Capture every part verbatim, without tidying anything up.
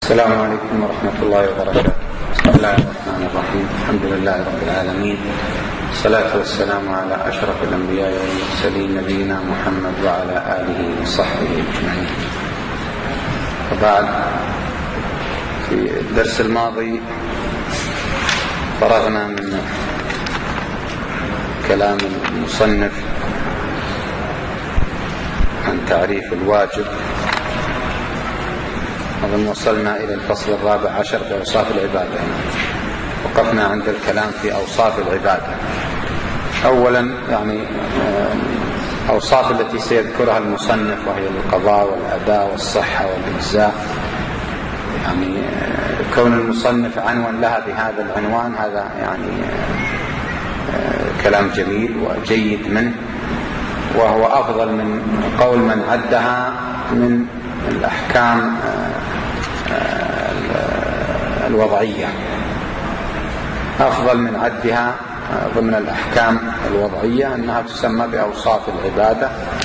السلام عليكم ورحمة الله وبركاته. بسم الله الرحمن الرحيم. الحمد لله رب العالمين، الصلاة والسلام على أشرف الأنبياء والمرسلين نبينا محمد وعلى آله وصحبه أجمعين. وبعد، في الدرس الماضي فرغنا من كلام المصنف عن تعريف الواجب. أظن وصلنا إلى الفصل الرابع عشر في أوصاف العبادة. وقفنا عند الكلام في أوصاف العبادة. أولا يعني أوصاف التي سيذكرها المصنف، وهي القضاء والأداء والصحة والإجزاء. يعني كون المصنف عنوان لها بهذا العنوان هذا يعني كلام جميل وجيد منه، وهو أفضل من قول من عدها من الأحكام الوضعية، أفضل من عدها ضمن الأحكام الوضعية أنها تسمى بأوصاف العبادة،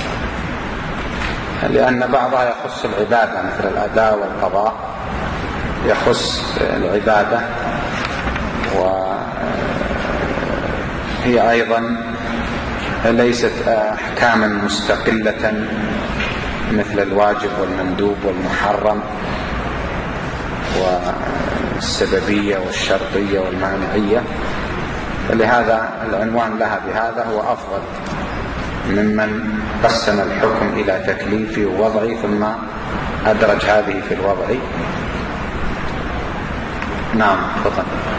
لأن بعضها يخص العبادة مثل الأداء والقضاء، يخص العبادة، وهي أيضا ليست أحكاما مستقلة مثل الواجب والمندوب والمحرم والسببية والشرطية والمانعية. فلهذا العنوان لها بهذا هو أفضل ممن قسم الحكم إلى تكليفي ووضعي ثم أدرج هذه في الوضعي. نعم، تفضل.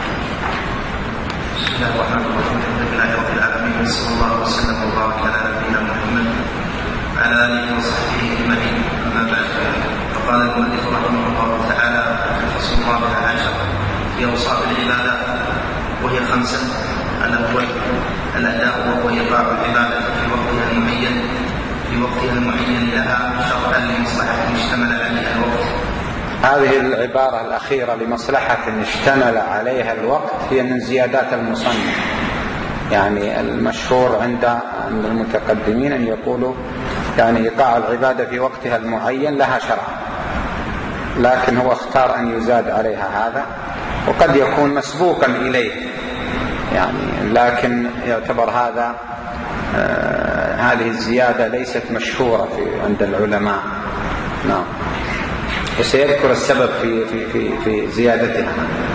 بسم الله الرحمن الرحيم. الحمد لله رب العالمين، وصلى الله وسلم وبارك على نبينا محمد وعلى آله وصحبه أجمعين. أما بعد، فقال المؤلف رحمه الله تعالى في الفصل الرابع عشر في أوصاف العبادة، وهي خمسة: الأول الأداء، وهو إيقاع العبادة في وقتها المعين في وقتها المعين لها شرعا لمصلحة اشتمل عليها الوقت. هذه العبارة الأخيرة لمصلحة اشتمل عليها الوقت هي من زيادات المصنف. يعني المشهور عند عند المتقدمين أن يقولوا يعني إيقاع العبادة في وقتها المعين لها شرعا، لكن هو اختار أن يزاد عليها هذا، وقد يكون مسبوقا إليه يعني، لكن يعتبر هذا آه هذه الزيادة ليست مشهورة في عند العلماء. نعم، وسيذكر السبب في في في في زيادتها.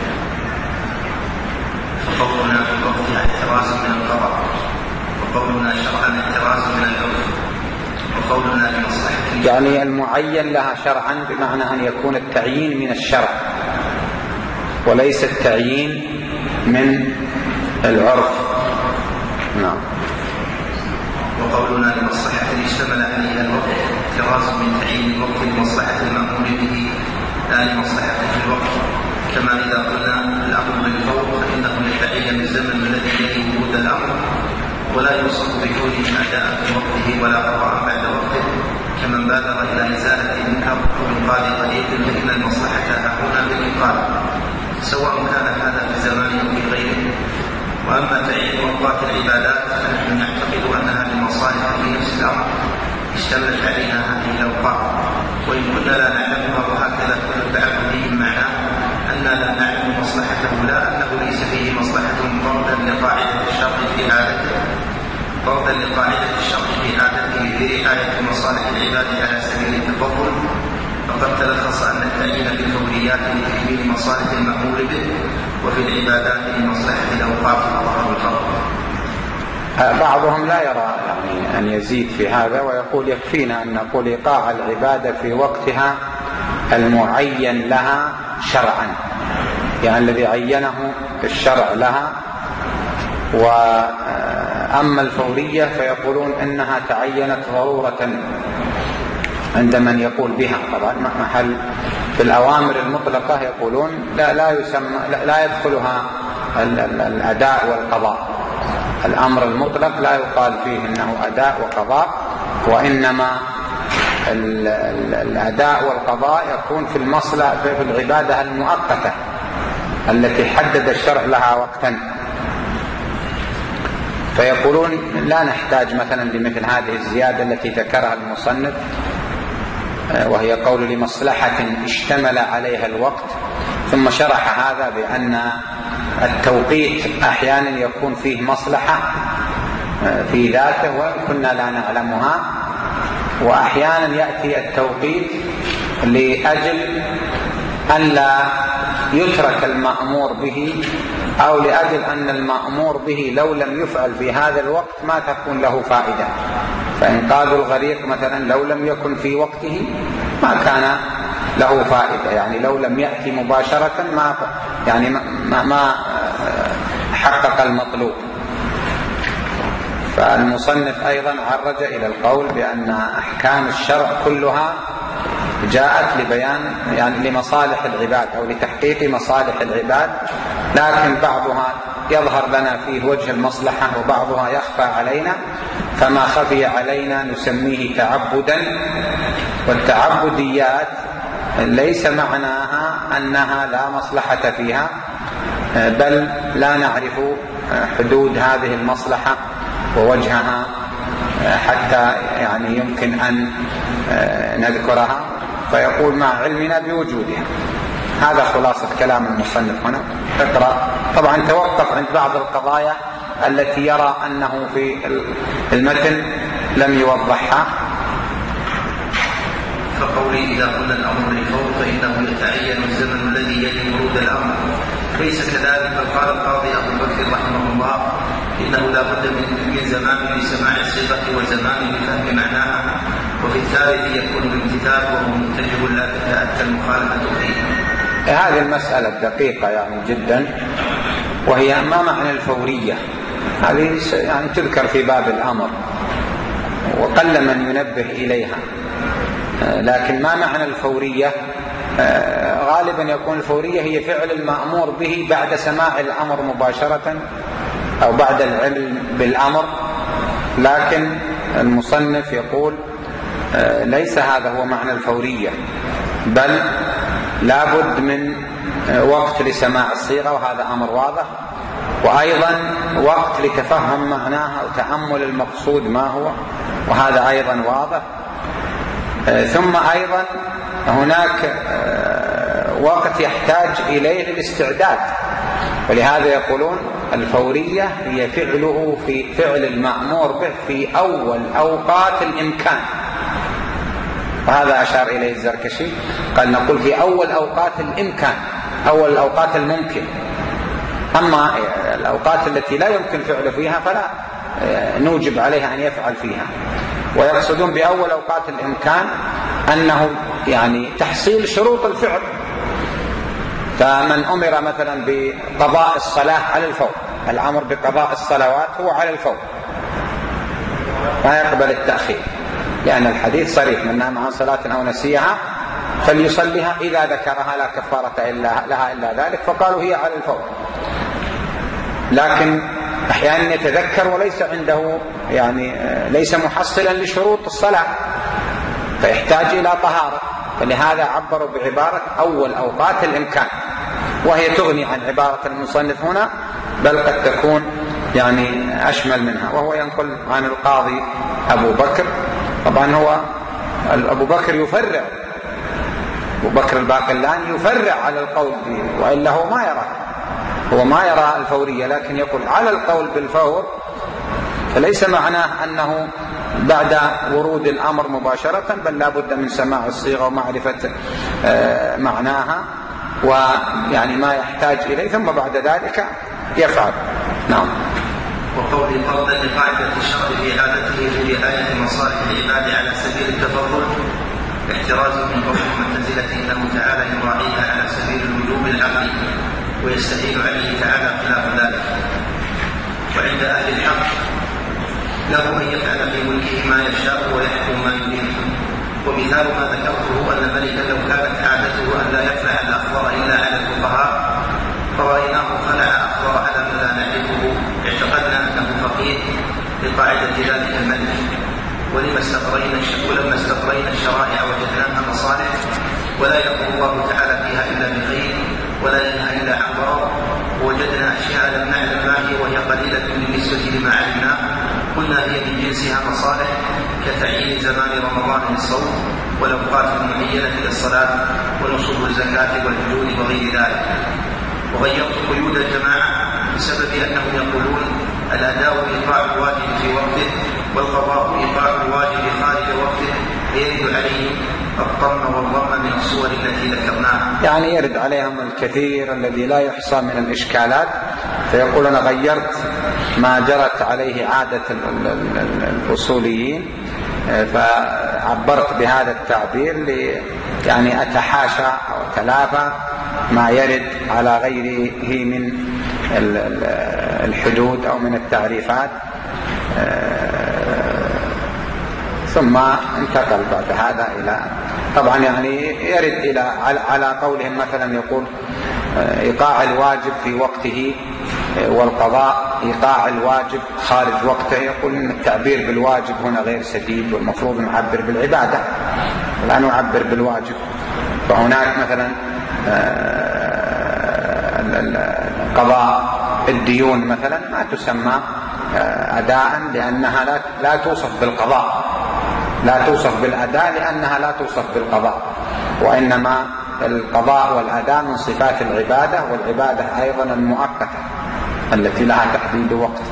فقولنا في وقتها احتراز من القضاء، وقولنا شرعا احتراز من العرف، وقولنا لمصلحة يعني المعين لها شرعا بمعنى أن يكون التعيين من الشرع وليس التعيين من العرف. نعم. وقولنا لمصلحة اشتمل عليها الوقت احتراز من تعيين الوقت لمصلحة المأمور به لا لمصلحة في الوقت، كما إذا قلنا الأمر بالفور فإنه يتعين الزمن الذي يلي وجود الأمر، ولا يوصف بكونه أداء في وقته ولا قضاء بعد وقته، كمن بادر إلى إزالة المنكر وإنقاذ طريق فإن المصلحة هنا بالإنقاذ، سواء كان هذا في زمان أو في غيره. وأما تعيين أوقات العبادات فنحن نعتقد أنها لمصالح في نفس الأمر اشتملت عليها هذه الأوقات، وإن كنا لا نعلمها وهكذا كل تعبده معناه أننا لا نعلم مصلحته، لا أنه ليس فيه مصلحة طردا لقاعدة الشرع في عادته طردا لقاعدة الشرع في عادته لرعاية مصالح العباد على سبيل التفضل، فقد تلخص أن التعيين في الفوريات لتكميل مصالح المأمور به، وفي العبادات لمصلحة الأوقات وظهر الفرق. بعضهم لا يرى يعني أن يزيد في هذا، ويقول يكفينا أن نقول إيقاع العبادة في وقتها المعين لها شرعا، يعني الذي عينه الشرع لها. وأما الفورية فيقولون إنها تعينت ضرورة عند من يقول بها. طبعا محل في الأوامر المطلقة يقولون لا لا يسمى لا, لا يدخلها الأداء والقضاء. الأمر المطلق لا يقال فيه إنه أداء وقضاء، وإنما الأداء والقضاء يكون في المصلحة في العبادة المؤقتة التي حدد الشرع لها وقتا. فيقولون لا نحتاج مثلا لمثل هذه الزيادة التي ذكرها المصنف وهي قول لمصلحة اشتمل عليها الوقت، ثم شرح هذا بأن التوقيت أحيانا يكون فيه مصلحة في ذاته وإن كنا لا نعلمها، وأحيانا يأتي التوقيت لأجل أن لا يترك المأمور به، أو لأجل أن المأمور به لو لم يفعل في هذا الوقت ما تكون له فائدة. فإنقاذ الغريق مثلا لو لم يكن في وقته ما كان له فائدة، يعني لو لم يأتي مباشرة ما يعني ما, ما حقق المطلوب. فالمصنف أيضا عرج إلى القول بأن أحكام الشرع كلها جاءت لبيان يعني لمصالح العباد أو لتحقيق مصالح العباد، لكن بعضها يظهر لنا فيه وجه المصلحة وبعضها يخفى علينا، فما خفي علينا نسميه تعبدا. والتعبديات ليس معناها أنها لا مصلحة فيها، بل لا نعرف حدود هذه المصلحة ووجهها حتى يعني يمكن أن نذكرها، فيقول مع علمنا بوجودها. هذا خلاصة كلام المصنف هنا. اقرأ. طبعا توقف عند بعض القضايا التي يرى أنه في المتن لم يوضحها. فقولي إذا قلنا الأمر للفور فإنه يتعين الزمن الذي يلي ورود الأمر، ليس كذلك. قال القاضي أبو بكر رحمه الله إنه لا بد من زمان لسماع الصيغة وزمان لفهم معناها، وفي الثالث يكون الامتثال وهو منتجب لا تتأتى المخالفة فيه. هذه المسألة دقيقة يعني جدا، وهي ما معنى الفورية. هذه يعني تذكر في باب الأمر وقل من ينبه إليها، لكن ما معنى الفورية؟ غالبا يكون الفورية هي فعل المأمور به بعد سماع الأمر مباشرة أو بعد العلم بالأمر، لكن المصنف يقول ليس هذا هو معنى الفورية، بل لابد من وقت لسماع الصيغة وهذا أمر واضح، وأيضا وقت لتفهم معناها وتأمل المقصود ما هو وهذا أيضا واضح. ثم أيضا هناك وقت يحتاج إليه الاستعداد، ولهذا يقولون الفورية هي فعله في فعل المأمور به في أول أوقات الإمكان، وهذا أشار إليه الزركشي، قال نقول في أول أوقات الإمكان، أول الأوقات الممكن. أما الأوقات التي لا يمكن فعله فيها فلا نوجب عليها أن يفعل فيها. ويقصدون بأول أوقات الإمكان أنه يعني تحصيل شروط الفعل، فمن أمر مثلا بقضاء الصلاة على الفور، الأمر بقضاء الصلوات هو على الفور ما يقبل التأخير، لأن الحديث صريح: من نام عن صلاة أو نسيها فليصليها إذا ذكرها لا كفارة إلا لها إلا ذلك، فقالوا هي على الفور. لكن أحيانا يتذكر وليس عنده يعني ليس محصلا لشروط الصلاة فيحتاج إلى طهارة، فلهذا عبروا بعبارة أول أوقات الإمكان، وهي تغني عن عبارة المصنف هنا، بل قد تكون يعني أشمل منها. وهو ينقل عن القاضي أبو بكر، طبعا هو أبو بكر يفرع، أبو بكر الباقلاني يفرع على القول به، وإلا هو ما يرى هو ما يرى الفورية، لكن يقول على القول بالفور، فليس معناه أنه بعد ورود الأمر مباشرة، بل لا بد من سماع الصيغة ومعرفة معناها ويعني ما يحتاج إليه، ثم بعد ذلك يفعل. نعم. وقول فرضا لقاعدة الشرع في إعادته لرعاية مصالح العباد على سبيل التفضل احتراز من قول المعتزلة إنه تعالى يراعيها على سبيل الوجوب العقلي ويستحيل عليه تعالى خلاف ذلك. وعند أهل الحق له أن يفعل في ملكه ما يشاء ويحكم ما يريد. ومثال ما ذكرته أن ملكا لو كانت عادته أن لا يخلع الأخضر إلا على الفقهاء فرأيناه خلع أخضر على من لا نعرفه اعتقدنا أنه فقيه لقاعدة ذلك الملك. ولما استقرينا ولما استقرينا الشرائع وجدناها مصالح ولا يقول الله تعالى فيها إلا بخير ولا ينهى إلا عن ضرر، ووجدنا أشياء لم نعلم ما هي وهي قليلة بالنسبة لما علمناه قلنا هي من جنسها مصالح كتعيين زمان رمضان للصوم والأوقات المعينة للصلاة ونصوب الزكاة والحدود وغير ذلك. وغيرت قيود الجماعة بسبب أنهم يقولون الأداء إيقاع الواجب في وقته والقضاء إيقاع الواجب خارج وقته، فيرد عليهم الضم والضم من الصور التي ذكرناها. يعني يرد عليهم الكثير الذي لا يحصى من الإشكالات، فيقول أنا غيرت ما جرت عليه عادة الأصوليين فعبرت بهذا التعبير لي يعني أتحاشى أو أتلافى ما يرد على غيره من الحدود أو من التعريفات. ثم انتقل بعد هذا إلى طبعا يعني يرد إلى على قولهم مثلا يقول إيقاع الواجب في وقته والقضاء إيقاع الواجب خارج وقته. يقول إن التعبير بالواجب هنا غير سديد والمفروض نعبر بالعبادة لا نعبر بالواجب. فهناك مثلا قضاء الديون مثلا ما تسمى أداء لأنها لا توصف بالقضاء، لا توصف بالأداء لأنها لا توصف بالقضاء، وإنما القضاء والأداء من صفات العبادة، والعبادة أيضا المؤقتة التي لها تحديد وقت.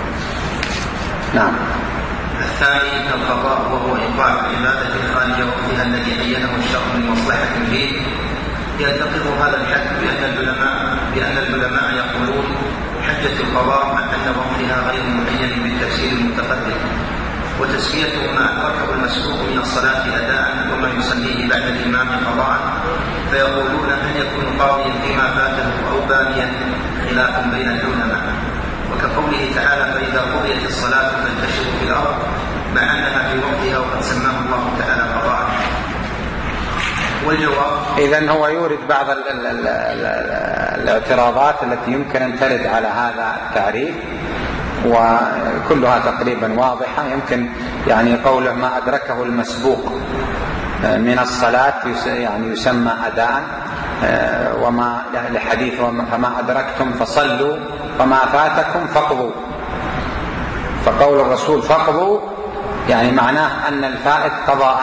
نعم. الثاني القضاء وهو إيقاع العبادة خارج وقتها الذي عينه الشرع لمصلحة فيه. ينتقض هذا الحد بأن العلماء بأن العلماء يقولون حجة القضاء مع أن وقتها غير معين بالتفسير المتقدم، وتسميته ما أدركه المسبوق من الصلاة أداء وما يصليه بعد الإمام قضاء، فيقولون هل يكون قاضيا فيما فاته أو بانيا؟ خلاف بين العلماء. وكقوله تعالى فإذا قضيت الصلاة فانتشروا في الأرض، مع أنها في وقتها وقد سماه الله تعالى قضاء. والجواب إذن هو يورد بعض ال ال ال ال الاعتراضات التي يمكن أن ترد على هذا التعريف، وكلها تقريبا واضحة. يمكن يعني قوله ما أدركه المسبوق من الصلاة يعني يسمى أداء، وما لحديث فما أدركتم فصلوا وما فاتكم فاقضوا. فقول الرسول فاقضوا يعني معناه أن الفائت قضاء.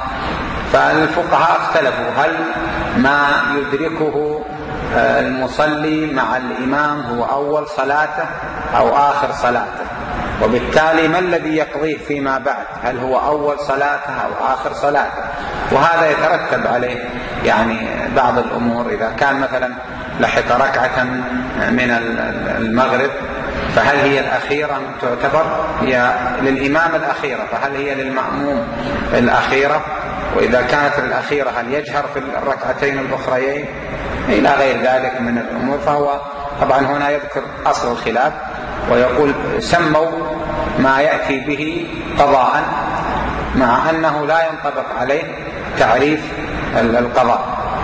فالفقهاء اختلفوا هل ما يدركه المصلي مع الإمام هو أول صلاته أو آخر صلاته، وبالتالي ما الذي يقضيه فيما بعد، هل هو أول صلاته أو آخر صلاته. وهذا يترتب عليه يعني بعض الأمور. إذا كان مثلا لحق ركعة من المغرب فهل هي الأخيرة تعتبر هي للإمام الأخيرة، فهل هي للمأموم الأخيرة؟ وإذا كانت الأخيرة هل يجهر في الركعتين الأخريين إلى غير ذلك من الأمور. فهو طبعا هنا يذكر أصل الخلاف ويقول سموا ما يأتي به قضاء، مع أنه لا ينطبق عليه تعريف القضاء.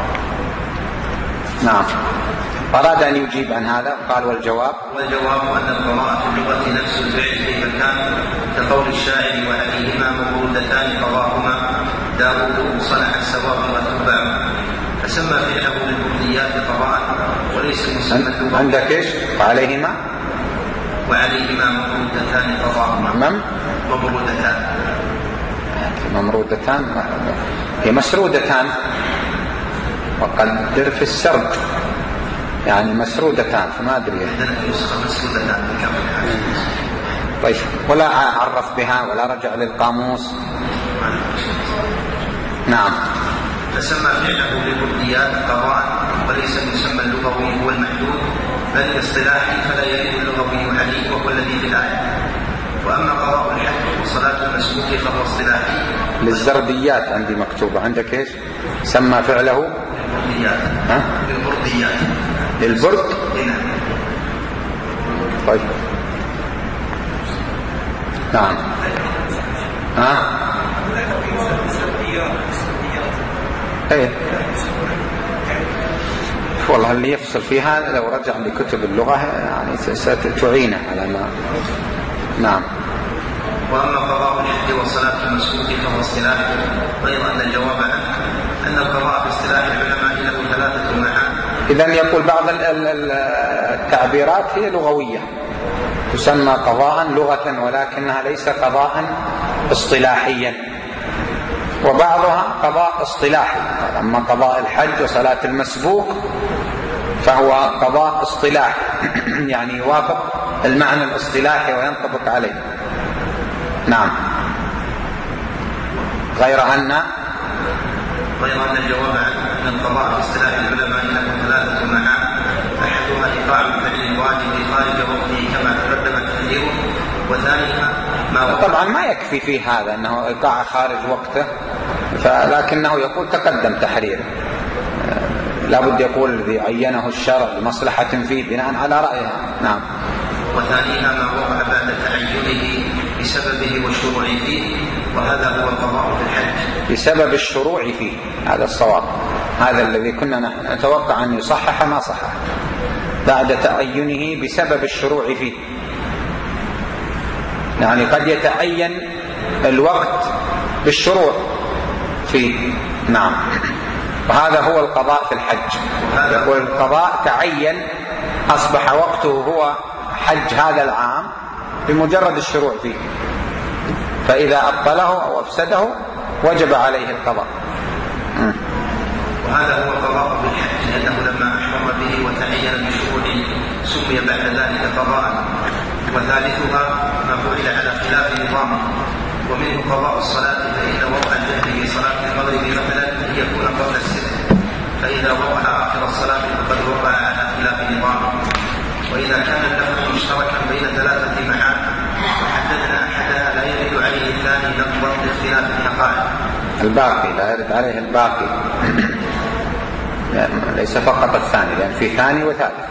نعم. أراد أن يجيب عن هذا قال والجواب والجواب أن القضاء في اللغة نفس الفعل كيف كان، كقول الشاعر وعليهما مبرودتان قضاهما داود صنع السواب وتبعهما، فسمى فعله للبرديات قضاء وليس مسمى. عندك ايش؟ وعليهما وعليهما مبرودتان قضاهما. نعم. مبرودتان ممرودتان هي مسرودتان، وقدر في السرد يعني مسرودتان، فما أدري. مسرودتان. طيب ولا عرف بها ولا رجع للقاموس. نعم. فسمى فعله للبرديات قضاء وليس المسمى اللغوي هو المحدود، بل الاصطلاحي فلا يرد اللغوي عليه وهو الذي في الآية. وأما قضاء الحج وصلاة المسبوق فهو اصطلاحي. للزرديات عندي مكتوبة، عندك ايش؟ سمى فعله للبرديات. ها؟ للبرديات. للبرد. هنا. طيب. نعم. ها؟ ايه والله اللي يفصل فيها لو رجع لكتب اللغة يعني ستعينه على ما. نعم. وأما قضاء الحج والصلاة المسبوق فهو اصطلاح، غير أن الجواب عنه أن القضاء في اصطلاح العلماء له ثلاثة معاني. إذن يقول بعض التعبيرات هي لغوية تسمى قضاء لغة ولكنها ليس قضاء اصطلاحيا، وبعضها قضاء اصطلاحي. أما قضاء الحج وصلاة المسبوق فهو قضاء اصطلاحي يعني يوافق المعنى الاصطلاحي وينطبق عليه. نعم. غير أن غير أن الجواب عن القضاء في اصطلاح العلماء له ثلاثة معاني، أحدها إيقاع الفعل الواجب خارج وقته كما تقدم تحذيره، وثانيها ما طبعا ما يكفي في هذا أنه إيقاع خارج وقته، فلكنه يقول تقدم تحريره، لا بد يقول الذي عينه الشرع لمصلحة فيه بناء على رأيها. نعم. وثانيها ما وقع بعد تعينه بسببه والشروع فيه، وهذا هو القضاء في الحج. بسبب الشروع فيه، هذا الصواب، هذا الذي كنا نتوقع أن يصحح ما صحح، بعد تعينه بسبب الشروع فيه، يعني قد يتعين الوقت بالشروع فيه. نعم. وهذا هو القضاء في الحج. يقول القضاء تعين، أصبح وقته هو حج هذا العام بمجرد الشروع فيه، فإذا أبطله أو أفسده وجب عليه القضاء. وهذا هو القضاء بالحج، لأنه لما أحرم به وتعين بشروع سمي بعد ذلك قضاء. وثالثها ما فعل على خلاف نظامه، ومنه قضاء الصلاة، فإن وقع الجهل في صلاة المغرب مثلا أن يكون قبل السر، فإذا وقع آخر الصلاة فقد وقع على خلاف نظامه. وإذا كان اللفظ مشتركا بين ثلاثة معاني وحددنا أحدها لا يرد عليه الثاني لفظا لاختلاف الحقائق. الباقي لا يرد عليه الباقي يعني ليس فقط الثاني، لأن يعني في ثاني وثالث.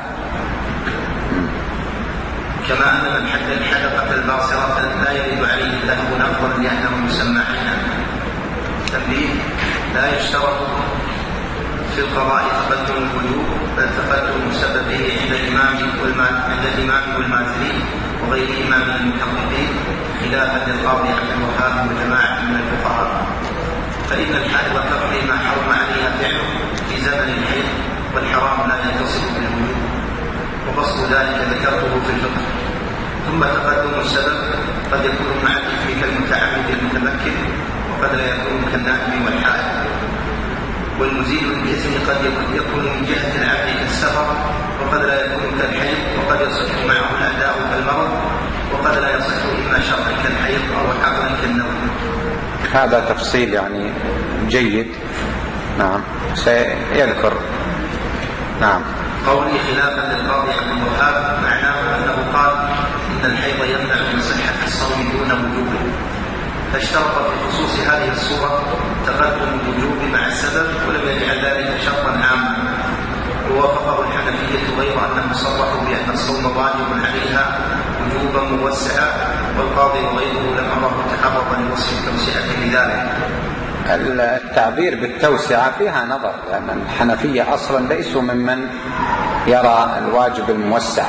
كما أن من حد الحلقة الباصرة لا يرد عليه الذهب نفضا لأنه يسمى حنا. تنبيه: لا يشترط في القضاء تقدم الوجوب، بل تقدم سببه عند الإمام عند الإمام والمازري وغيرهما من المحققين، خلافا للقاضي عبد الوهاب وجماعة من الفقهاء. فإن الحائض تقضي ما حرم عليها فعله في زمن الحيض، والحرام لا يتصل بالوجوب، وبسط ذلك ذكرته في الفقه. ثم تقدم السبب قد يكون مع الإثم كالمتعمد المتمكن، وقد لا يكون كالنائم والحائض. والمزيد للإثم قد يكون من جهة العبد كالسفر، وقد لا يكون كالحيض، وقد يصح معه الأداء كالمرض، وقد لا يصح إما شرعا كالحيض أو عقلا كالنوم. هذا تفصيل يعني جيد. نعم سيذكر. نعم. قولي خلافا للقاضي عبد الوهاب معناه أنه قال إن الحيض يمنع من صحة الصوم دون وجوبه، فاشترط في خصوص هذه الصورة تقدم الوجوب مع السبب، ولم يجعل ذلك شرطا عاما. ووافقه الحنفية غير أنهم صرحوا بأن الصوم واجب عليها وجوبا موسعا، والقاضي وغيره لم أره تعرض لوصف التوسعة لذلك. التعبير بالتوسعة فيها نظر، لأن الحنفية أصلا ليسوا ممن يرى الواجب الموسع،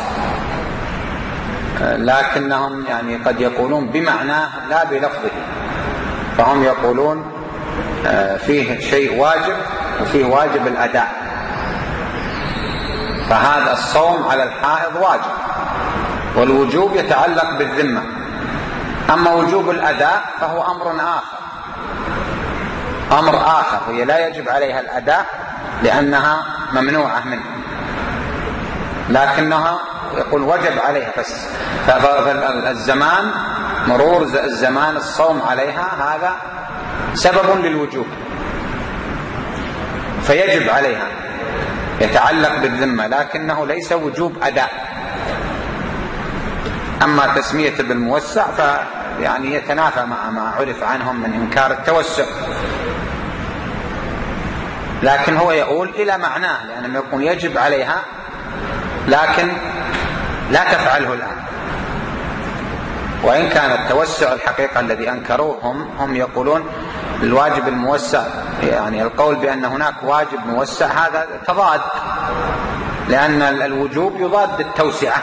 لكنهم يعني قد يقولون بمعناه لا بلفظه، فهم يقولون فيه شيء واجب وفيه واجب الأداء، فهذا الصوم على الحائض واجب، والوجوب يتعلق بالذمة. أما وجوب الأداء فهو أمر آخر أمر آخر هي لا يجب عليها الأداء لأنها ممنوعة منه، لكنها يقول وجب عليها. فالزمان مرور الزمان الصوم عليها هذا سبب للوجوب، فيجب عليها، يتعلق بالذمة، لكنه ليس وجوب أداء. أما تسمية بالموسع فيعني يتنافى مع ما عرف عنهم من إنكار التوسع، لكن هو يقول إلى معناه، لأنه يقول يجب عليها لكن لا تفعله الآن. وإن كان التوسع الحقيقة الذي أنكروه هم, هم يقولون الواجب الموسع، يعني القول بأن هناك واجب موسع هذا تضاد، لأن الوجوب يضاد التوسعة.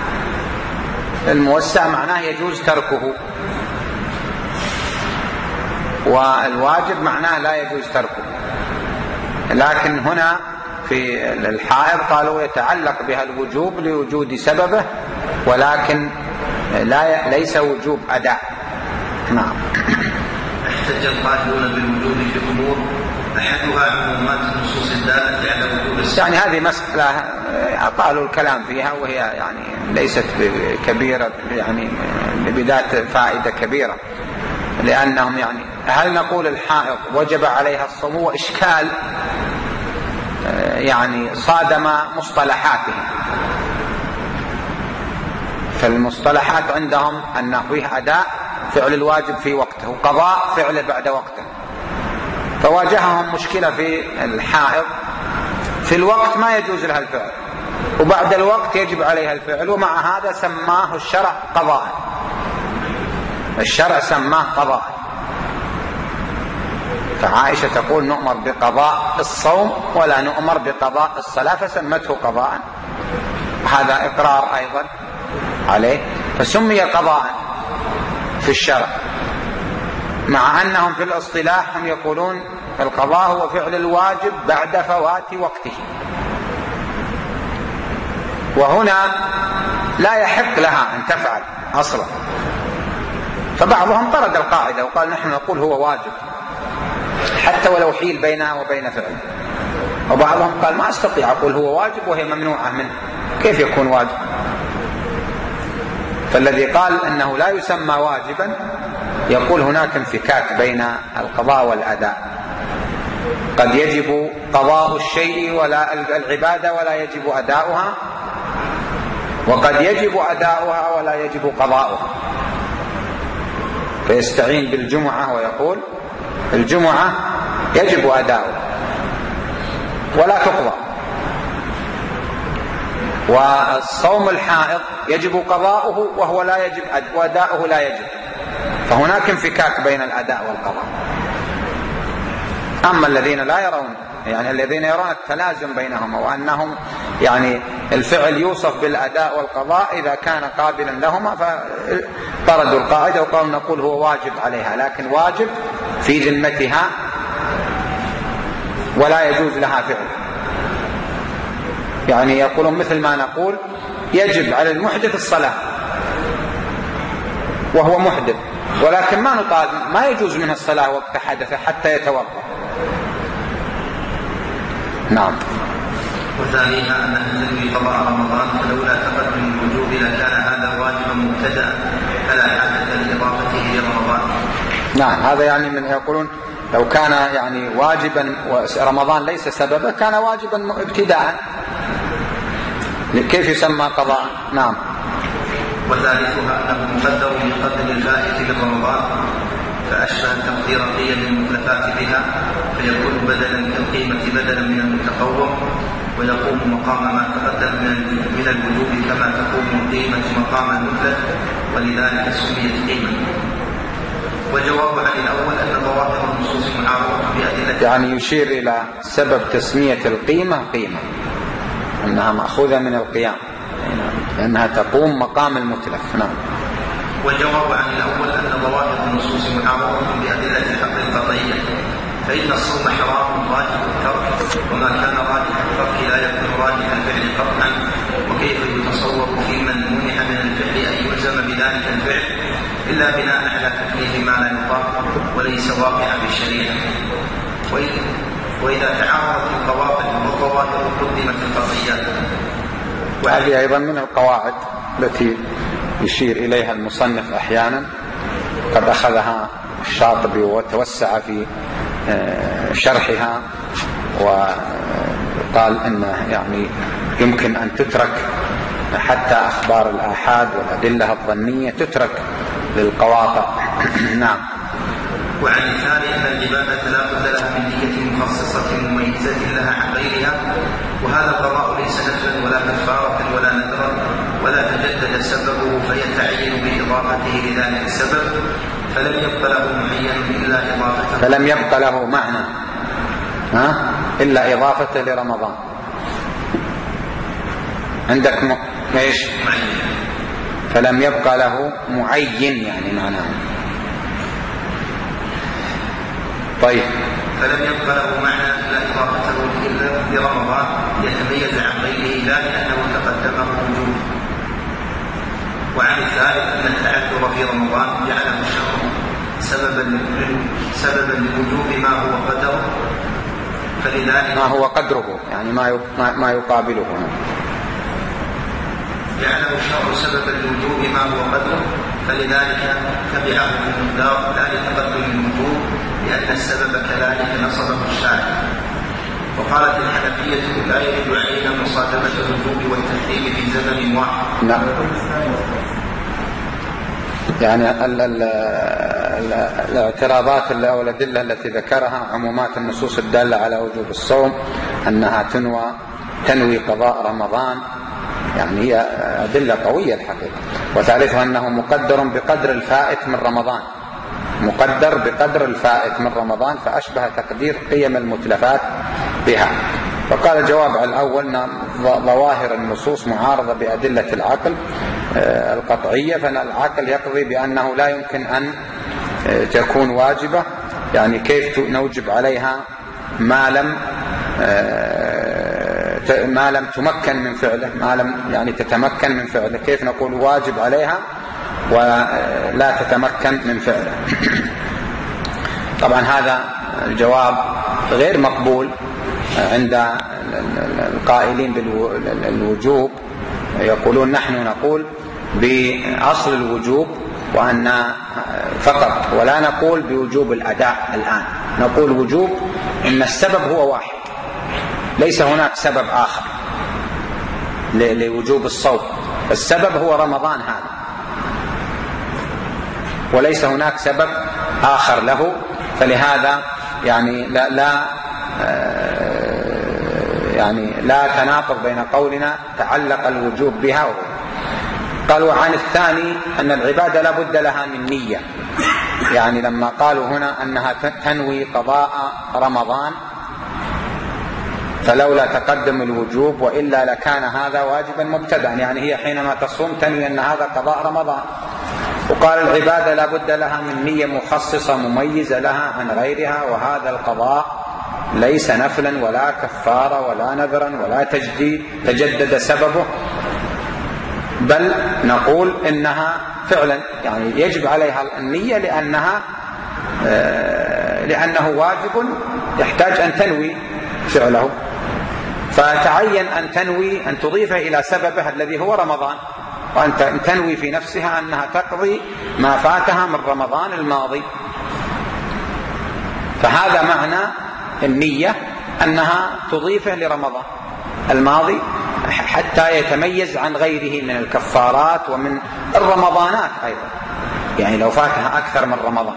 الموسع معناه يجوز تركه، والواجب معناه لا يجوز تركه. لكن هنا في الحائض قالوا يتعلق بها الوجوب لوجود سببه، ولكن لا ليس وجوب أداء. نعم. احتج القائلون بالوجوب الجمهور أحدها عمومات النصوص الدالة على وجوب الصلاة. يعني هذه مسألة أطالوا الكلام فيها، وهي يعني ليست كبيرة، يعني بذات فائدة كبيرة، لأنهم يعني هل نقول الحائض وجب عليها الصوم؟ وإشكال يعني صادم مصطلحاتهم. فالمصطلحات عندهم أن فيه أداء فعل الواجب في وقته وقضاء فعله بعد وقته، فواجههم مشكلة في الحائض في الوقت ما يجوز لها الفعل، وبعد الوقت يجب عليها الفعل، ومع هذا سماه الشرع قضاء. الشرع سماه قضاء. فعائشة تقول نؤمر بقضاء الصوم ولا نؤمر بقضاء الصلاة، فسمته قضاء. هذا إقرار أيضا عليه، فسمي قضاء في الشرع، مع أنهم في الاصطلاح هم يقولون القضاء هو فعل الواجب بعد فوات وقته، وهنا لا يحق لها أن تفعل أصلا. فبعضهم طرد القاعدة وقال نحن نقول هو واجب حتى ولو حيل بينها وبين فعل، وبعضهم قال ما أستطيع أقول هو واجب وهي ممنوعة منه، كيف يكون واجب؟ فالذي قال أنه لا يسمى واجبا يقول هناك انفكاك بين القضاء والأداء، قد يجب قضاء الشيء ولا العبادة ولا يجب أداؤها، وقد يجب أداؤها ولا يجب قضاؤها. فيستعين بالجمعة ويقول الجمعة يجب أداؤها ولا تقضى، والصوم الحائض يجب قضاؤه وهو لا يجب وأداؤه لا يجب، فهناك انفكاك بين الأداء والقضاء. أما الذين لا يرون، يعني الذين يرون التلازم بينهما وأنهم يعني الفعل يوصف بالأداء والقضاء إذا كان قابلا لهما، فطردوا القاعدة وقالوا نقول هو واجب عليها، لكن واجب في ذمتها ولا يجوز لها فعل. يعني يقولون مثل ما نقول يجب على المحدث الصلاة وهو محدث، ولكن ما نطالب ما يجوز منه الصلاة وقت حدث حتى يتوضأ. نعم. وثانيها أنها تنوي قضاء رمضان، فلولا تقدم الوجوب لكان هذا واجبا مبتدأ فلا حاجة لإضافته لرمضان. نعم، هذا يعني من يقولون لو كان يعني واجبا ورمضان ليس سببا كان واجبا ابتداء، كيف يسمى قضاء؟ نعم. وثالثها أنه مقدر بقدر الفائت من رمضان، فأشبه تقدير قيم المكلفات بها، فيكون بدلا كالقيمة بدلا من المتقوم، ويقوم مقام ما تقدم من الوجوب كما تقوم القيمة مقام المكلف، ولذلك سميت قيمة. والجواب عن الأول أن ظواهر النصوص معارضة بأدلة، يعني يشير إلى سبب تسمية القيمة قيمة أنها مأخوذة من القيام، لأنها تقوم مقام المتلف. نعم. والجواب عن الأول أن ظواهر النصوص معارضة بأدلة الحق القطعية، فإن الصوم حرام راجح الترك، وما كان راجح الترك لا يكون راجح الفعل قطعا، وكيف يتصور في من منع من الفعل أن يلزم بذلك الفعل إلا بناء على تكليف ما لا يطاق وليس واقعا بالشريعة. وإذا تعارضت القواعد والظواهر قدمت القطعيات. وهذه أيضا من القواعد التي يشير إليها المصنف أحيانا، قد أخذها الشاطبي وتوسع في شرحها وقال إنه يعني يمكن أن تترك حتى أخبار الآحاد والأدلة الظنية تترك للقواطع. نعم. وعن الثاني أن العبادة لا بد لها من نية مخصصة مميزة لها عن غيرها، وهذا القضاء ليس نفلا ولا كفارة ولا نذرا، ولا تجدد سببه فيتعين بإضافته لذلك السبب، فلم يبق له معين إلا إضافته فلم يبق له معنى ها إلا إضافته لرمضان. عندك م... ايش؟ فلم يبق له معين يعني معناه. طيب. فلم يبق له معنى إلا إضافته إلا لرمضان يتميز عن غيره لا لأنه تقدمه وجوب. وعن الثالث أن التعذر في رمضان جعله الشهر سببا سببا لوجوب ما هو قدره فلذلك ما هو قدره يعني ما ما يقابله جعله الشرع سببا لوجوب ما هو قدره فلذلك تبعه في المقدار لا لتقدم الوجوب لأن السبب كذلك نصبه الشارع. وقالت الحنفية لا يجب علينا مصادمة الوجوب والتحريم في زمن واحد. نعم. يعني ال ال ال الاعتراضات أو الأدلة التي ذكرها عمومات النصوص الدالة على وجوب الصوم أنها تنوى تنوي قضاء رمضان، يعني هي أدلة قوية الحقيقة. وثالثها أنه مقدر بقدر الفائت من رمضان، مقدر بقدر الفائت من رمضان، فأشبه تقدير قيم المتلفات بها. وقال الجواب على الأول أن ظواهر النصوص معارضة بأدلة العقل القطعية، فإن العقل يقضي بأنه لا يمكن أن تكون واجبة، يعني كيف نوجب عليها ما لم ما لم تمكن من فعله، ما لم يعني تتمكن من فعله، كيف نقول واجب عليها ولا تتمكن من فعله. طبعا هذا الجواب غير مقبول عند القائلين بالوجوب، يقولون نحن نقول بأصل الوجوب وأن فقط، ولا نقول بوجوب الأداء الآن، نقول وجوب إن السبب هو واحد، ليس هناك سبب آخر لوجوب الصوم، السبب هو رمضان هذا، وليس هناك سبب آخر له. فلهذا يعني لا, لا يعني لا تناقض بين قولنا تعلق الوجوب بها وغيرها. قالوا عن الثاني أن العبادة لا بد لها من نية، يعني لما قالوا هنا أنها تنوي قضاء رمضان فلولا تقدم الوجوب وإلا لكان هذا واجبا مبتدأ، يعني هي حينما تصوم تنوي أن هذا قضاء رمضان. وقال العبادة لا بد لها من نية مخصصة مميزة لها عن غيرها، وهذا القضاء ليس نفلا ولا كفارة ولا نذرا ولا تجديد تجدد سببه، بل نقول إنها فعلا يعني يجب عليها النية لأنها لأنه واجب يحتاج أن تنوي فعله، فتعين أن تنوي أن تضيفه إلى سببه الذي هو رمضان، وأن تنوي في نفسها أنها تقضي ما فاتها من رمضان الماضي. فهذا معنى النية، أنها تضيفه لرمضان الماضي حتى يتميز عن غيره من الكفارات ومن الرمضانات أيضا، يعني لو فاتها أكثر من رمضان.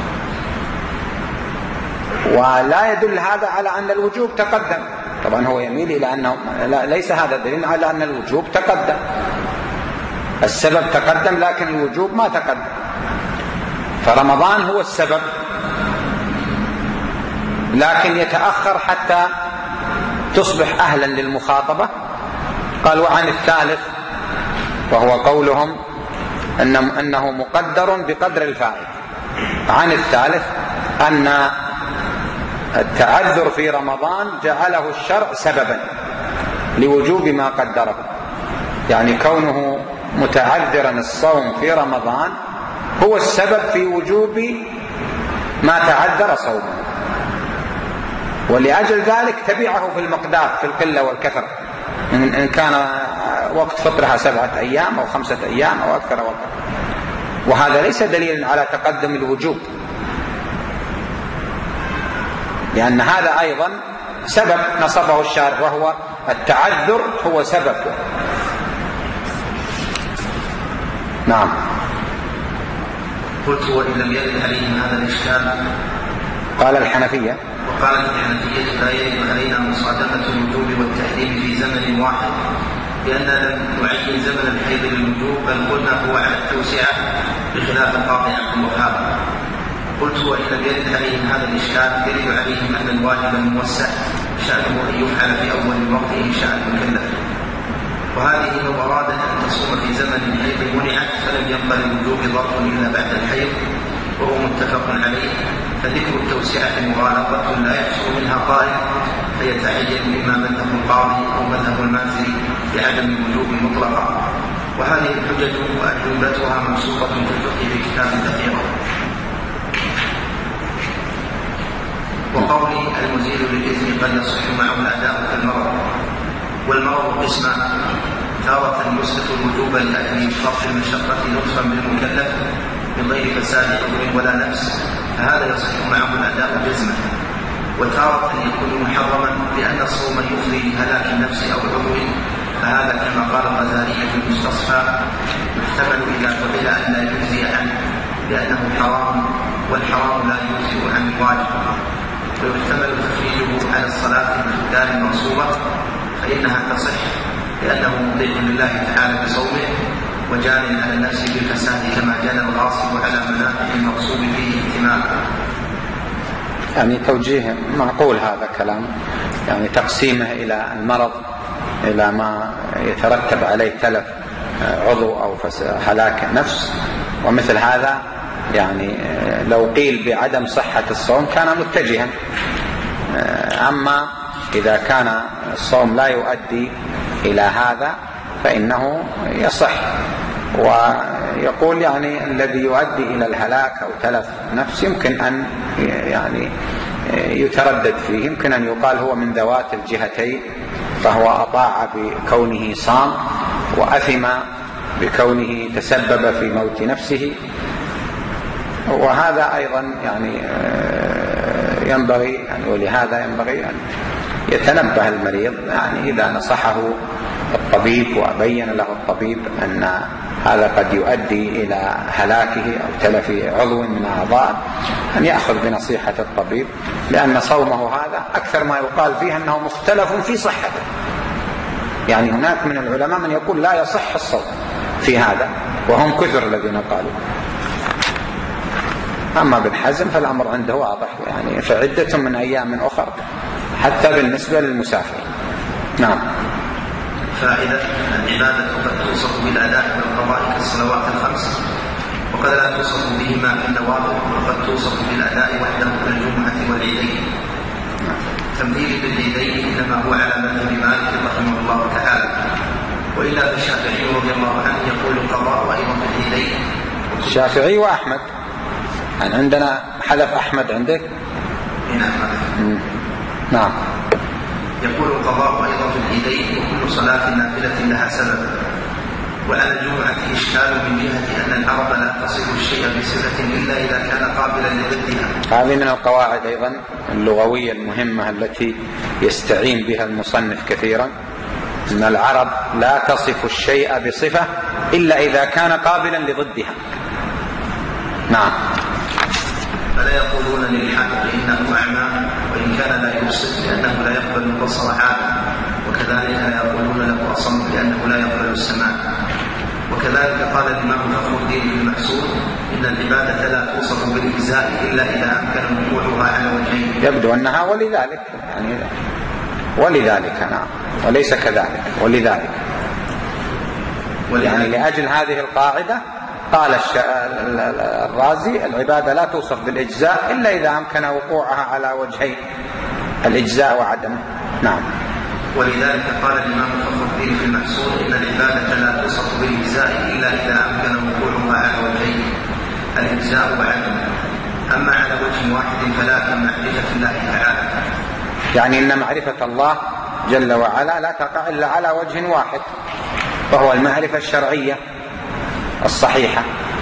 ولا يدل هذا على أن الوجوب تقدم، طبعا هو يميل إلى أنه ليس هذا دليل على أن الوجوب تقدم، السبب تقدم لكن الوجوب ما تقدم، فرمضان هو السبب لكن يتأخر حتى تصبح أهلا للمخاطبة. قال وعن الثالث وهو قولهم أنه مقدر بقدر الفائت، عن الثالث أن التعذر في رمضان جعله الشرع سببا لوجوب ما قدره، يعني كونه متعذرا الصوم في رمضان هو السبب في وجوب ما تعذر صومه، ولأجل ذلك تبعه في المقدار في القلة والكثرة، إن كان وقت فطرها سبعة أيام أو خمسة أيام أو أكثر أو أكثر. وهذا ليس دليل على تقدم الوجوب، لأن هذا أيضا سبب نصبه الشارع، وهو التعذر هو سبب. نعم. قلت وإن لم يرد عليهم هذا الإشكال. قال الحنفية وقالت الحنفية لا يجب علينا مصادمة الوجوب والتحريم في زمن واحد، لأننا لم نعين زمن الحيض للوجوب، بل قلنا هو على التوسعة بخلاف القاضي عبد الوهاب. قلت وإن لم يرد عليهم هذا الإشكال يرد عليهم أن الواجب الموسع شأنه أن يفعل في أول الوقت إن شاء المكلف، وهذه لو أراد أن تصوم في زمن الحيض منعت فلم يبقى للوجوب ظرف إلا بعد الحيض وهو متفق عليه، فذكر التوسعة مغالطة لا يحصل منها قائل، فيتعين إما مذهب القاضي أو مذهب المازري بعدم الوجوب مطلقا. وهذه الحجج وأجوبتها منصوبة في الفقه في كتاب كثيرة. وقولي المزيل للإثم قد يصح معه الأداء كالمرض. والمرض قسمان: تارة يسقط الوجوب لأجل شرط المشقة نصفا بالمكلف من غير فساد عذر ولا نفس، فهذا يصح معه الأداء جزما. وتارة يكون محرما لأن الصوم يفضي لهلاك النفس أو عضو، فهذا كما قال الغزالي في المستصفى يحتمل إذا قبل أن لا يجزي عنه لأنه حرام، والحرام لا يجزئ عن الواجب. ويحتمل تخريجه على الصلاة بالدار المنصوبة فإنها تصح لأنه مطيع لله تعالى بصومه وجار على النفس بالفساد كما جنى الغاصب على منافع المغصوب فيه اهتماما. يعني توجيه معقول هذا كلام، يعني تقسيمه إلى المرض إلى ما يترتب عليه تلف عضو أو هلاك نفس، ومثل هذا يعني لو قيل بعدم صحة الصوم كان متجها. أما إذا كان الصوم لا يؤدي إلى هذا فإنه يصح. ويقول يعني الذي يؤدي إلى الهلاك أو تلف نفس يمكن أن يعني يتردد فيه، يمكن أن يقال هو من ذوات الجهتين، فهو أطاع بكونه صام وأثم بكونه تسبب في موت نفسه. وهذا أيضا يعني ينبغي يعني ولهذا ينبغي أن يتنبه المريض، يعني إذا نصحه الطبيب وبين له الطبيب أن هذا قد يؤدي إلى هلاكه أو تلف عضو من أعضاء، أن يأخذ بنصيحة الطبيب، لأن صومه هذا أكثر ما يقال فيه أنه مختلف في صحته. يعني هناك من العلماء من يقول لا يصح الصوم في هذا، وهم كثر الذين قالوا. أما ابن حزم فالأمر عنده واضح، يعني فعدة من أيام أخر حتى بالنسبة للمسافر. نعم. فائدة: العبادة قد توصف بالأداء والقضاء كالصلوات الخمس، وقد لا توصف بهما في النوافل، وقد توصف بالأداء وحده كالجمعة والعيدين. تمثيل بالعيدين إنما هو على مذهب مالك رحمه الله تعالى، وإلا فالشافعي رضي الله عنه يقول القضاء أيضا بالعيدين. الشافعي وأحمد، يعني عندنا حذف أحمد عندك؟ نعم. نعم. يقول القضاء أيضا في العيدين وكل صلاة نافلة لها سبب. وعلى الجمعة إشكال من جهة أن العرب لا تصف الشيء بصفة إلا إذا كان قابلا لضدها. هذه من القواعد أيضا اللغوية المهمة التي يستعين بها المصنف كثيرا، أن العرب لا تصف الشيء بصفة إلا إذا كان قابلا لضدها. نعم. فلا يقولون للحق إنه أعمى وإن كان لا يبصر لأنه لا يقبل البصر عاما، وكذلك لا يقولون له أصم لأنه لا يقبل السماع. وكذلك قال الإمام فخر الدين في المحسور إن العبادة لا توصف بالإجزاء إلا إذا أمكن وقوعها على وجهين. يبدو أنها ولذلك يعني ولذلك نعم، وليس كذلك ولذلك يعني لأجل هذه القاعدة قال الرازي العبادة لا توصف بالإجزاء إلا إذا أمكن وقوعها على وجهين، الإجزاء وعدمه. نعم. ولذلك قال الإمام فخر الدين في المحسور إن العبادة لا توصف بالإجزاء إلا إذا أمكن وقوعها على وجهين، الإجزاء وعدمه. أما على وجه واحد فلا كمعرفة الله تعالى، يعني إن معرفة الله جل وعلا لا تقع إلا على وجه واحد، وهو المعرفة الشرعية الصحيحة.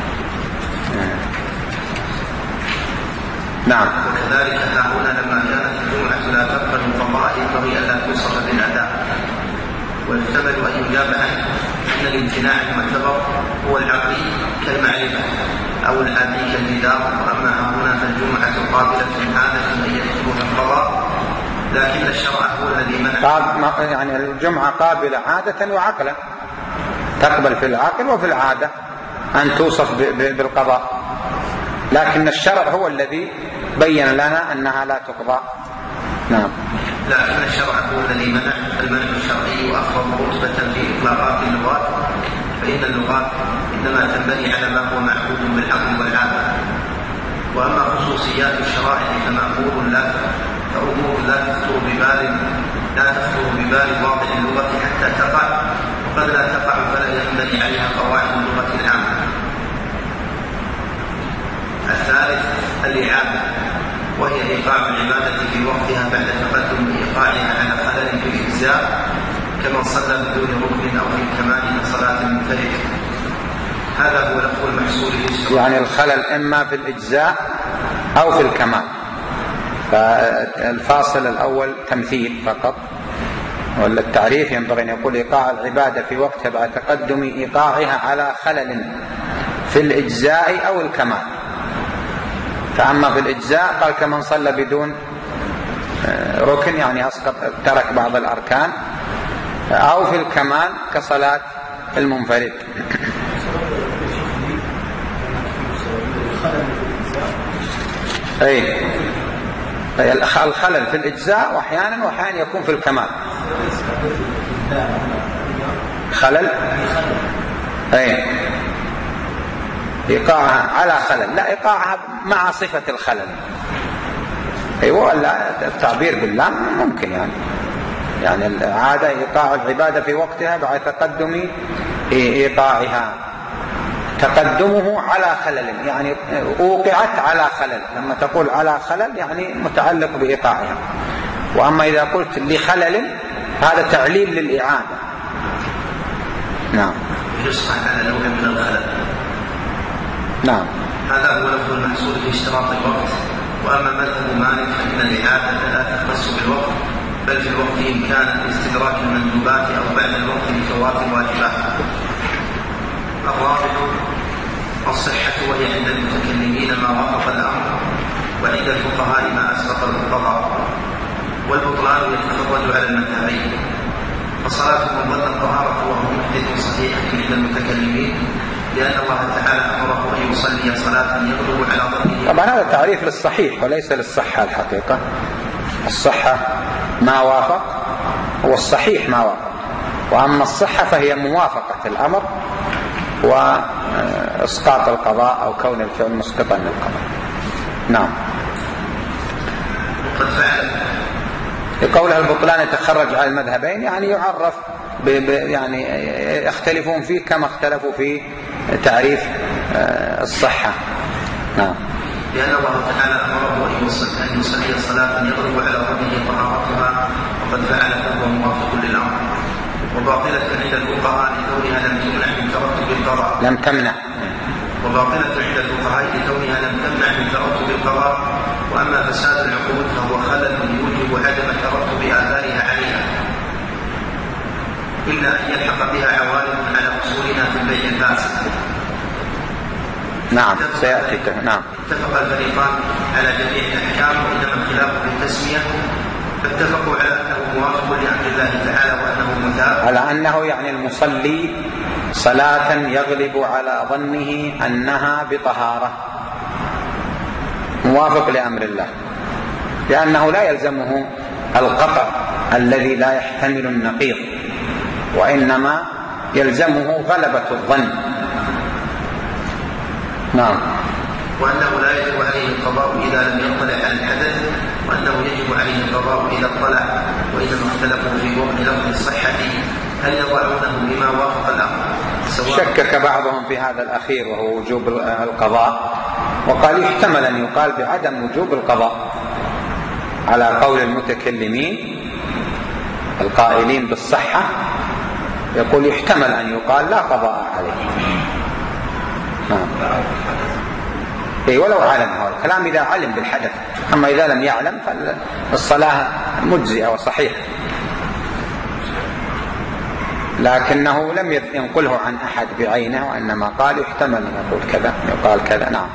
نعم. وكذلك ها هنا لما كانت الجمعة لا تقبل القضاء ينبغي ألا توصف بالأداء، ويحتمل أن يجاب عنه أن الامتناع المعتبر هو العقلي كالمعرفة أو العادي كالجدار. وأما ها هنا فالجمعة قابلة عادة أن يدخلها القضاء، لكن الشرع هو الذي منع. يعني الجمعة قابلة عادة وعقلا، تقبل في العقل وفي العادة أن توصف بالقضاء، لكن الشرع هو الذي بين لنا أنها لا تقضى. نعم. لكن الشرع هو الذي منع، المنع الشرعي وأخفض رتبة في إطلاقات اللغات، فإن اللغات إنما تنبني على ما هو معهود بالعقل والعادة. وأما خصوصيات الشرائع فمأمور لا فأمور لا تخطر ببال لا تخطر ببال واضع اللغة حتى تقع، وقد لا تقع فلا ينبني عليها قواعد اللغة العامة. الثالث الإعادة، وهي إيقاع العبادة في وقتها بعد تقدم إيقاعها على خلل في الإجزاء كمن صلى بدون ركن أو في الكمال كصلاة المنفرد. هذا هو لفظ المحصول في الشرع. يعني الخلل إما في الإجزاء أو في الكمال، فالفاصل الأول تمثيل فقط، ولا التعريف ينبغي أن يقول إيقاع العبادة في وقتها بعد تقدم إيقاعها على خلل في الإجزاء أو الكمال. فأما في الإجزاء قال كمن صلى بدون ركن يعني أسقط ترك بعض الأركان، أو في الكمال كصلاة المنفرد. أي الخلل في الإجزاء وأحيانا وأحيانا يكون في الكمال خلل، أي إيقاعها على خلل، لا إيقاعها مع صفة الخلل. أيوة، لا التعبير بالله ممكن يعني يعني العادة إيقاع العبادة في وقتها بعد تقدم إيقاعها، تقدمه على خلل يعني أوقعت على خلل. لما تقول على خلل يعني متعلق بإيقاعها، وأما إذا قلت لخلل هذا تعليل للإعادة. نعم. يصح على نوع من الخلل. نعم. هذا هو لفظ المحصول في اشتراط الوقت. وأما مذهب مالك فإن الإعادة لا تختص بالوقت، بل في الوقت إن كان استدراك المندوبات أو بعد الوقت لفوات الواجبات. الرابع الصحة، وهي عند المتكلمين ما وافق الأمر، وعند الفقهاء ما أسبق القضاء. والبطلان يتفرج على المذهبين، فصلاة من ظن الطهارة وهو محدث صحيح عند المتكلمين، لأن الله تعالى أمره أن يصلي صلاة يغلب على ظنه. طبعا هذا تعريف للصحيح وليس للصحة الحقيقة. الصحة ما وافق، هو الصحيح ما وافق، وأما الصحة فهي موافقة الأمر وإسقاط القضاء أو كون الفعل مسقطا للقضاء. نعم. وقد فعل قولها البطلان يتخرج على المذهبين يعني يعرف ب ب يعني يختلفون فيه كما اختلفوا في تعريف الصحة. نعم. لأن الله تعالى أمره أن يصلي صلاة يغلب على ظنه طهارتها، وقد فعل فهو موافق للأمر. وباطلة عند الفقهاء لكونها لم تمنع من ترتب القضاء. لم تمنع. وباطلة عند الفقهاء لكونها لم تمنع من ترتب القضاء. وأما فساد العقود فهو خلل يوجب عدم ترتب آثارها عليها، إلا أن يلحق بها عوارض على أصولنا في البيع الفاسد. نعم سيأتي. نعم. اتفق الفريقان على جميع الأحكام، وإنما الخلاف في التسمية، فاتفقوا على أنه موافق لأمر الله تعالى وأنه متاب، على أنه يعني المصلي صلاة يغلب على ظنه أنها بطهارة، موافق لأمر الله، لأنه لا يلزمه القطع الذي لا يحتمل النقيض، وإنما يلزمه غلبة الظن. نعم. وأنه لا يجب عليه القضاء إذا لم يطلع على الحدث، وأنه يجب عليه القضاء إذا اطلع. وإنما اختلفوا في وقت لفظ الصحة هل يضعونه بما وافق الأمر. شكك بعضهم في هذا الأخير وهو وجوب القضاء، وقال يحتمل أن يقال بعدم وجوب القضاء على قول المتكلمين القائلين بالصحة، يقول يحتمل أن يقال لا قضاء عليه. نعم. إيه ولو علم، هذا الكلام إذا علم بالحدث، أما إذا لم يعلم فالصلاة مجزئة وصحيحة، لكنه لم ينقله عن أحد بعينه، وإنما قال يحتمل أن يقول كذا يقال كذا. نعم.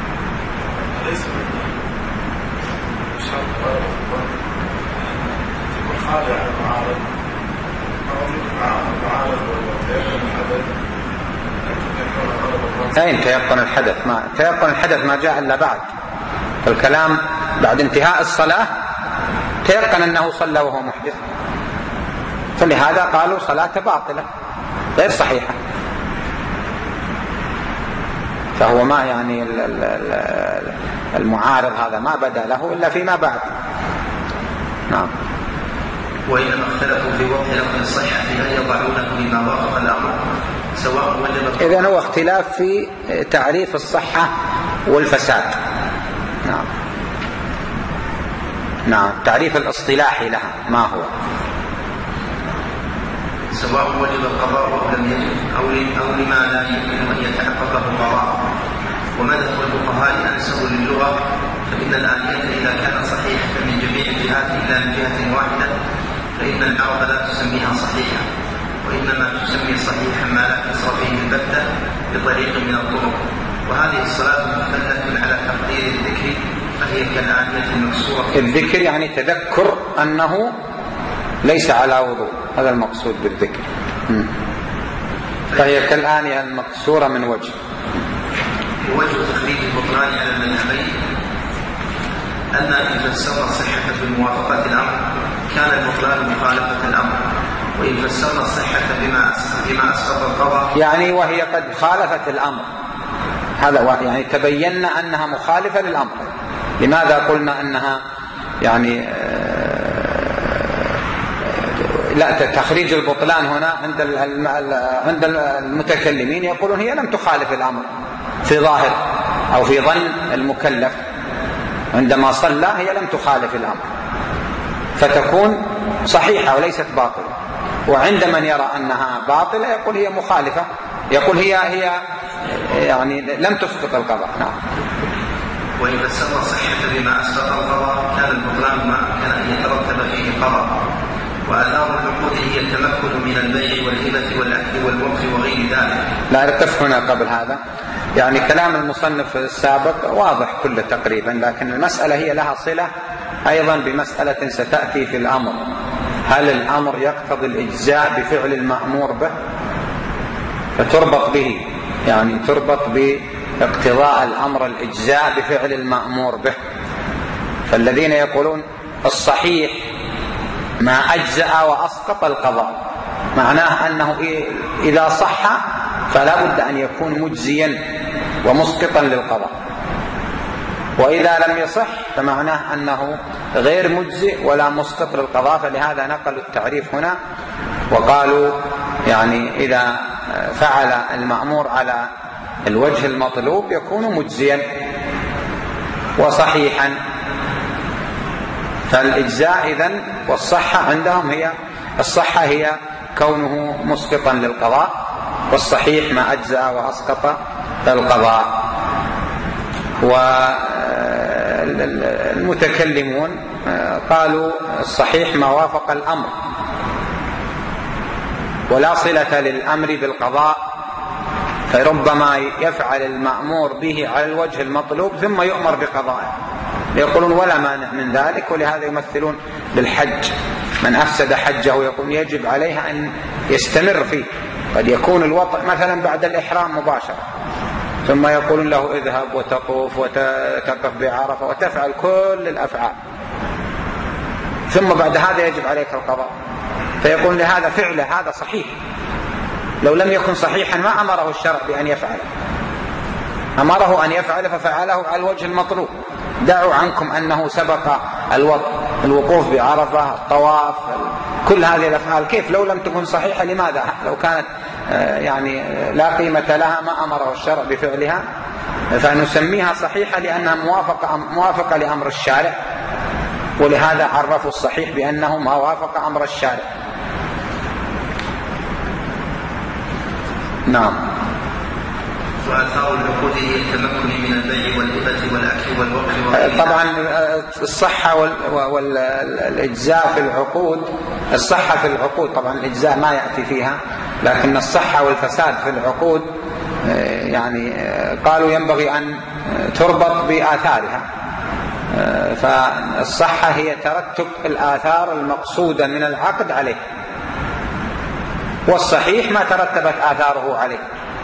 أين تيقن الحدث؟ ما تيقن الحدث ما جاء إلا بعد الكلام، بعد انتهاء الصلاة تيقن أنه صلى وهو محدث، فلهذا قالوا صلاة باطلة غير صحيحة. فهو ما يعني المعارض هذا ما بدا له إلا فيما بعد. نعم. وإنما اختلفوا في وقت لفظ الصحة هل يضعونه بما وافق الأمر سواء وجب. إذن هو اختلاف في تعريف الصحة والفساد. نعم. نعم. التعريف الاصطلاحي لها ما هو؟ سواء وجب القضاء أو لم يجب أو لما لا يمكن أن يتحقق القضاء. ومذهب الفقهاء أنسب للغة، فإن الآنية إذا كانت صحيحة من جميع الجهات إلا من جهة واحدة فإن العرب لا تسميها صحيحة، وإنما تسمي صحيحا ما لا كسر فيه البتة بطريق من الطرق. وهذه الصلاة مختلة على تقدير الذكر، فهي كالآنية المكسورة. الذكر يعني تذكر أنه ليس على وضوء، هذا المقصود بالذكر. فهي كالآنية المكسورة من وجه. ووجه تخريج البطلان على المذهبين أن إن فسرنا الصحة بموافقة الأمر كان البطلان مخالفة الأمر، وإن فسرنا الصحة بما بما أسقط القضاء يعني وهي قد خالفت الأمر، هذا يعني تبينا أنها مخالفة للأمر. لماذا قلنا أنها يعني لا تخريج البطلان هنا عند عند المتكلمين يقولون هي لم تخالف الأمر في ظاهر أو في ظن المكلف، عندما صلى هي لم تخالف الأمر فتكون صحيحة وليست باطلة. وعند من يرى أنها باطلة يقول هي مخالفة، يقول هي هي يعني لم تسقط القضاء. نعم. وإن فسر الصحة بما أسقط القضاء كان البطلان ما كان أن يترتب فيه قضاء. وآثار العقود هي التمكن من البيع والهبة والأكل والوقف وغير ذلك. لا أرتف هنا قبل هذا، يعني كلام المصنف السابق واضح كله تقريبا، لكن المسألة هي لها صلة أيضا بمسألة ستأتي في الأمر. هل الأمر يقتضي الإجزاء بفعل المأمور به؟ فتربط به، يعني تربط باقتضاء الأمر الإجزاء بفعل المأمور به. فالذين يقولون الصحيح ما أجزأ وأسقط القضاء، معناه أنه إذا صح فلا بد أن يكون مجزيا ومسقطا للقضاء، وإذا لم يصح فمعناه أنه غير مجزئ ولا مسقط للقضاء. فلهذا نقلوا التعريف هنا وقالوا يعني إذا فعل المأمور على الوجه المطلوب يكون مجزيا وصحيحا. فالإجزاء إذن والصحة عندهم هي الصحة هي كونه مسقطا للقضاء، والصحيح ما أجزأ وأسقط القضاء. والمتكلمون قالوا الصحيح ما وافق الأمر، ولا صلة للأمر بالقضاء، فربما يفعل المأمور به على الوجه المطلوب ثم يؤمر بقضائه، يقولون ولا مانع من ذلك. ولهذا يمثلون بالحج، من أفسد حجه يقول يجب عليه أن يستمر فيه. قد يكون الوطء مثلا بعد الإحرام مباشرة، ثم يقولون له اذهب وتطوف وتقف بعرفة وتفعل كل الأفعال، ثم بعد هذا يجب عليك القضاء. فيقول لهذا فعله هذا صحيح، لو لم يكن صحيحا ما أمره الشرع بأن يفعله، أمره أن يفعل ففعله على الوجه المطلوب. دعوا عنكم أنه سبق الوقوف بعرفة، الطواف، كل هذه الأفعال، كيف لو لم تكن صحيحة؟ لماذا؟ لو كانت يعني لا قيمة لها ما أمره الشرع بفعلها، فنسميها صحيحة لأنها موافقة, موافقة لأمر الشارع. ولهذا عرفوا الصحيح بأنه ما وافق أمر الشارع. نعم. وآثار العقود هي التمكن من البيع والهبة والأكل والوقف. طبعا الصحة والإجزاء في العقود، الصحة في العقود طبعا الإجزاء ما يأتي فيها، لكن الصحة والفساد في العقود يعني قالوا ينبغي أن تربط بآثارها. فالصحة هي ترتب الآثار المقصودة من العقد عليه، والصحيح ما ترتبت آثاره عليه.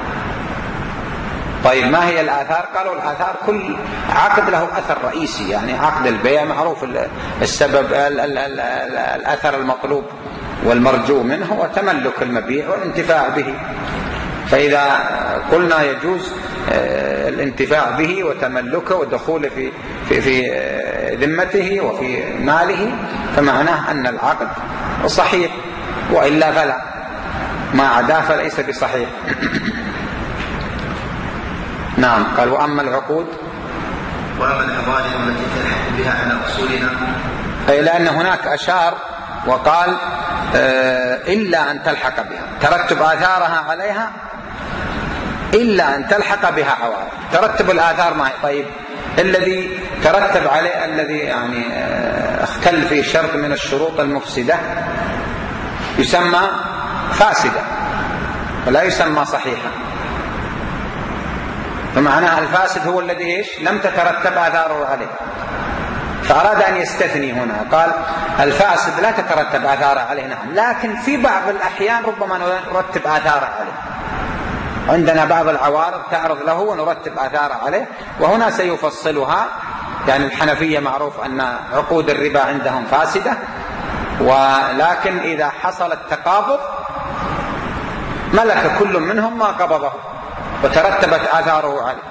طيب ما هي الآثار؟ قالوا الآثار كل عقد له أثر رئيسي، يعني عقد البيع معروف السبب الأثر المطلوب والمرجو منه هو تملك المبيع والانتفاع به. فإذا قلنا يجوز الانتفاع به وتملكه ودخوله في في في ذمته وفي ماله، فمعناه أن العقد صحيح، وإلا فلا، ما عداه فليس بصحيح. نعم. قال وأما العقود وأما العظائم التي تلحق بها على أصولنا لأن هناك أشار وقال إلا أن تلحق بها، ترتب آثارها عليها إلا أن تلحق بها عوارض. ترتب الآثار معي. طيب الذي ترتب عليه الذي يعني اختل في شرط من الشروط المفسدة يسمى فاسدة ولا يسمى صحيحة. فمعناها الفاسد هو الذي إيش؟ لم تترتب آثاره عليه. فأراد أن يستثني هنا، قال الفاسد لا تترتب آثاره عليه، نعم، لكن في بعض الأحيان ربما نرتب آثاره عليه. عندنا بعض العوارض تعرض له ونرتب آثاره عليه، وهنا سيفصلها. يعني الحنفية معروف أن عقود الربا عندهم فاسدة، ولكن إذا حصل التقابض ملك كل منهم ما قبضه وترتبت آثاره عليه،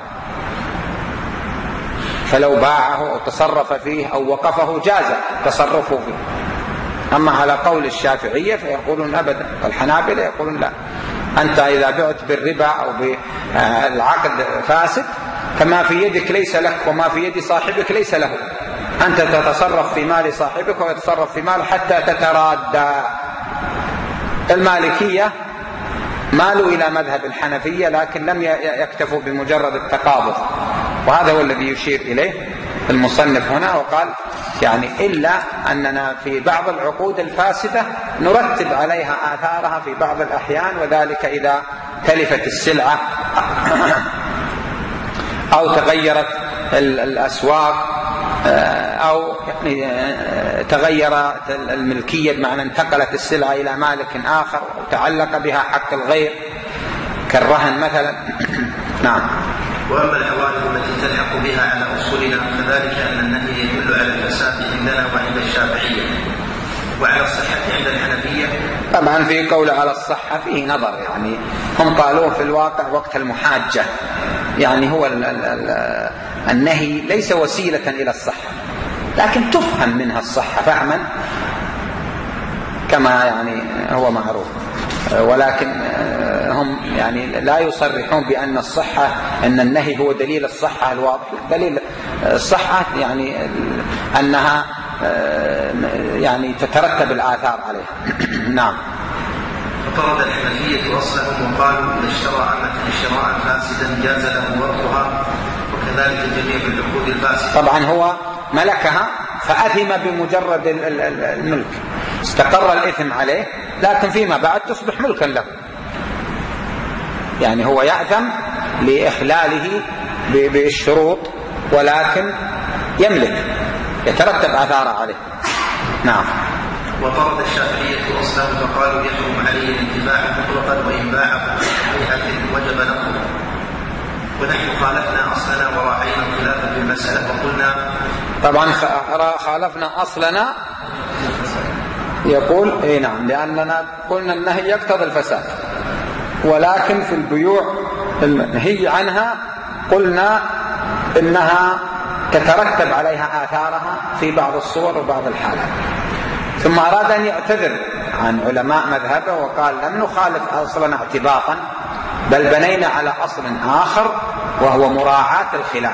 فلو باعه أو تصرف فيه أو وقفه جاز تصرفه فيه. أما على قول الشافعية فيقولون أبدا، والحنابلة يقولون لا، أنت إذا بعت بالربا أو بالعقد فاسد فما في يدك ليس لك وما في يد صاحبك ليس له، أنت تتصرف في مال صاحبك ويتصرف في مال حتى تترادى. المالكية مالوا إلى مذهب الحنفية لكن لم يكتفوا بمجرد التقابض، وهذا هو الذي يشير إليه المصنف هنا، وقال يعني إلا أننا في بعض العقود الفاسدة نرتب عليها آثارها في بعض الأحيان، وذلك إذا تلفت السلعة أو تغيرت الأسواق أو يعني تغيرت الملكية بمعنى انتقلت السلعة إلى مالك آخر وتعلق بها حق الغير كالرهن مثلا. نعم. وأما العوارض التي تلحق بها على أصولنا فذلك أن النهي يدل على الفساد عندنا وعند الشافعية، وعلى الصحة عند الحنفية. طبعا في قول على الصحة فيه نظر، يعني هم قالوا في الواقع وقت المحاجة، يعني هو ال ال ال النهي ليس وسيلة إلى الصحة، لكن تفهم منها الصحة فهما كما يعني هو معروف، ولكن هم يعني لا يصرحون بأن الصحة أن النهي هو دليل الصحة الواضح. دليل الصحة يعني أنها يعني تترتب الآثار عليها. نعم. فطرد الحنفية أصلهم وقالوا إذا اشترى أمة شراء فاسدا جاز له وقتها، وكذلك جميع العقود الفاسدة. طبعا هو ملكها فأثم بمجرد الملك، استقر الإثم عليه، لكن فيما بعد تصبح ملكا له، يعني هو يأثم لإخلاله بالشروط ولكن يملك، يترتب آثاره عليه. نعم. وطرد الشافعية أصلهم فقالوا يحرم عليه الانتفاع مطلقا وإن باع بهيئة وجب نقله. ونحن خالفنا أصلنا وراعينا الخلاف في المسألة وقلنا، طبعا خالفنا أصلنا يقول اي نعم، لأننا قلنا النهي يقتضي الفساد، ولكن في البيوع المنهي عنها قلنا إنها تترتب عليها آثارها في بعض الصور وبعض الحالات. ثم أراد أن يعتذر عن علماء مذهبه وقال لم نخالف أصلنا اعتباطا، بل بنينا على أصل آخر وهو مراعاة الخلاف.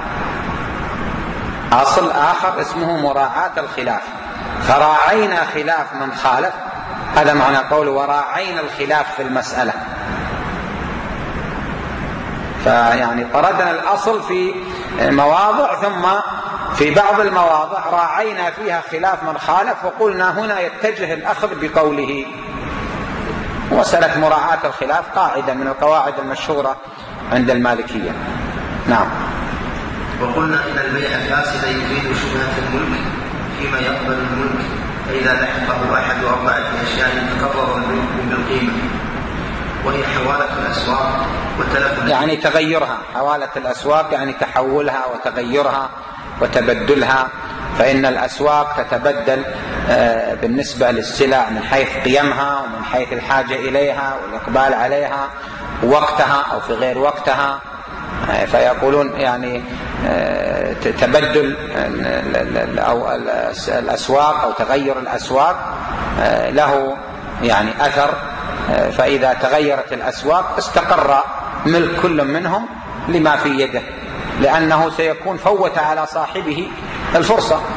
أصل آخر اسمه مراعاة الخلاف، فراعينا خلاف من خالف، هذا معنى قول وراعينا الخلاف في المسألة. فيعني طردنا الأصل في مواضع، ثم في بعض المواضع راعينا فيها خلاف من خالف، وقلنا هنا يتجه الأخذ بقوله. ومسألة مراعاة الخلاف قاعدة من القواعد المشهورة عند المالكية. نعم. وقلنا إن البيع الفاسد يفيد شبهة الملك فيما يقبل الملك، فإذا لحقه أحد أربعة أشياء تقرر الملك بالقيمة، وهي حوالة الأسواق وتلف، يعني تغيرها. حوالة الأسواق يعني تحولها وتغيرها وتبدلها، فإن الأسواق تتبدل بالنسبة للسلع من حيث قيمها ومن حيث الحاجة إليها والإقبال عليها، وقتها أو في غير وقتها. فيقولون يعني تبدل أو الأسواق أو تغير الأسواق له يعني أثر، فإذا تغيرت الأسواق استقر ملك كل منهم لما في يده، لأنه سيكون فوت على صاحبه الفرصة.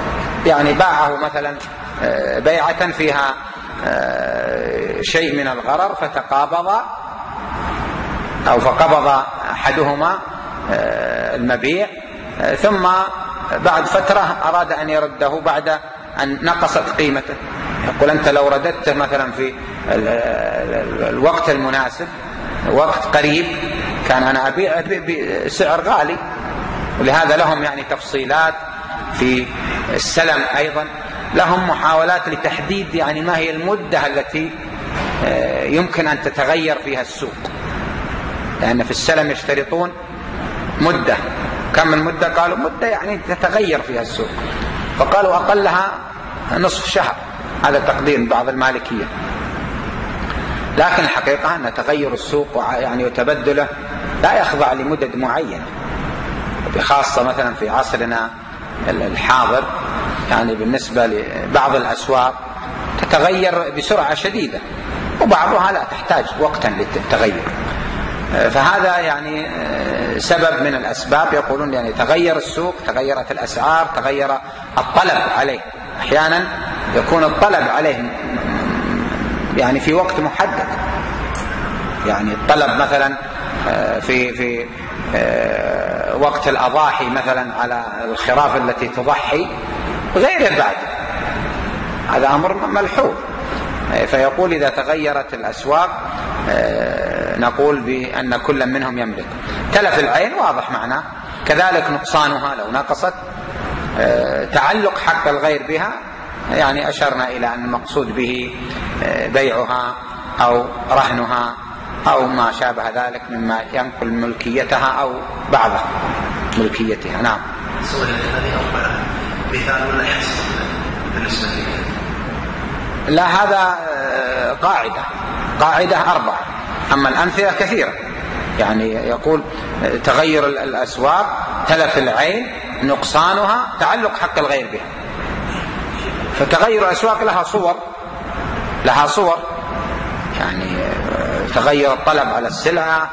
يعني باعه مثلا بيعة فيها شيء من الغرر فتقابض أو فقبض أحدهما المبيع، ثم بعد فترة أراد أن يرده بعد أن نقصت قيمته. يقول أنت لو رددته مثلا في الوقت المناسب، وقت قريب، كان أنا أبيع بسعر غالي. ولهذا لهم يعني تفصيلات في السلم، أيضا لهم محاولات لتحديد يعني ما هي المدة التي يمكن أن تتغير فيها السوق، لأن في السلم يشترطون مدة. كم المدة؟ قالوا مدة يعني تتغير فيها السوق، فقالوا أقلها نصف شهر، هذا تقدير بعض المالكية. لكن الحقيقة أن تغير السوق يعني وتبدله لا يخضع لمدد معينة، بخاصة مثلا في عصرنا الحاضر، يعني بالنسبة لبعض الأسواق تتغير بسرعة شديدة، وبعضها لا تحتاج وقتا للتغير. فهذا يعني سبب من الأسباب. يقولون يعني تغير السوق، تغيرت الأسعار، تغير الطلب عليه. أحيانا يكون الطلب عليه يعني في وقت محدد، يعني الطلب مثلا في في وقت الأضاحي مثلا على الخراف التي تضحي غير البعد، هذا أمر ملحوظ. فيقول إذا تغيرت الأسواق نقول بأن كل منهم يملك. تلف العين واضح معناه، كذلك نقصانها لو نقصت، تعلق حق الغير بها يعني أشرنا إلى أن المقصود به بيعها أو رهنها أو ما شابه ذلك مما ينقل ملكيتها أو بعض ملكيتها. نعم. لا، هذا قاعدة قاعدة أربعة، أما الأمثلة كثيرة. يعني يقول تغير الأسواق، تلف العين، نقصانها، تعلق حق الغير بها. فتغير الأسواق لها صور لها صور يعني تغير الطلب على السلعة،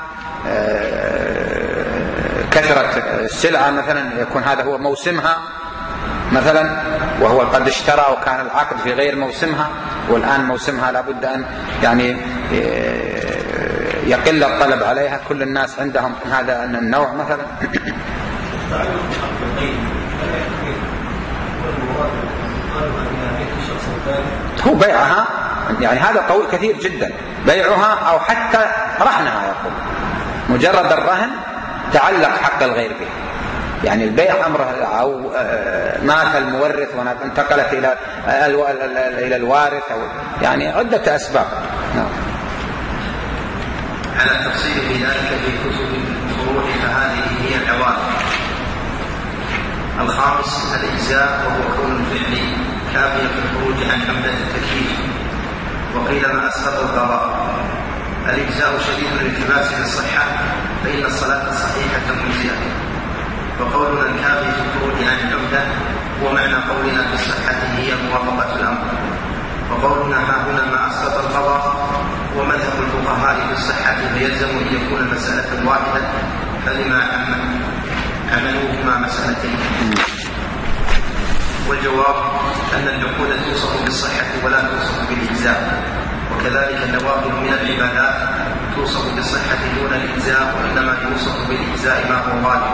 كثرة السلعة مثلا يكون هذا هو موسمها مثلا، وهو قد اشترى وكان العقد في غير موسمها، والآن موسمها لابد أن يعني يقل الطلب عليها. كل الناس عندهم هذا النوع مثلا. هو بيعها يعني هذا طويل كثير جدا، بيعها أو حتى رهنها. يقول مجرد الرهن تعلق حق الغير به، يعني البيع أمره أو مات المورث وانتقلت إلى إلى الوارث، أو يعني عدة أسباب. نعم. على التفصيل في ذلك في كتب الفروع فهذه هي العوارض. الخامس الإجزاء، وهو كون الفعل كافيا في الخروج عن عمدة التكليف، وقيل ما أسقط القضاء. الإجزاء شديد الالتباس بالصحة، فإن الصلاة الصحيحة مجزئة. وقولنا الكافي في الخروج عن العمدة ومعنى قولنا في الصحة هي موافقة الأمر. وقولنا ها هنا ما أسقط القضاء ومذهب الفقهاء في الصحة فيلزم أن يكون المسألة واحدة، فلما عملوهما مسألتين. والجواب أن العقود توصف بالصحة ولا توصف بالإجزاء، وكذلك النوافل من العبادات توصف بالصحة دون الإجزاء، وإنما يوصف بالإجزاء ما هو غالب.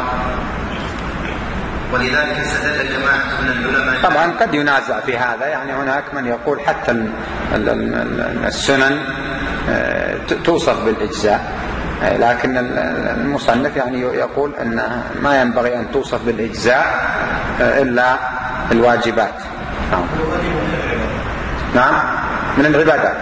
ولذلك استدل جماعة من العلماء. طبعا قد ينازع في هذا، يعني هناك من يقول حتى السنن توصف بالإجزاء، لكن المصنف يعني يقول أن ما ينبغي أن توصف بالإجزاء إلا الواجبات. نعم. نعم من العبادات.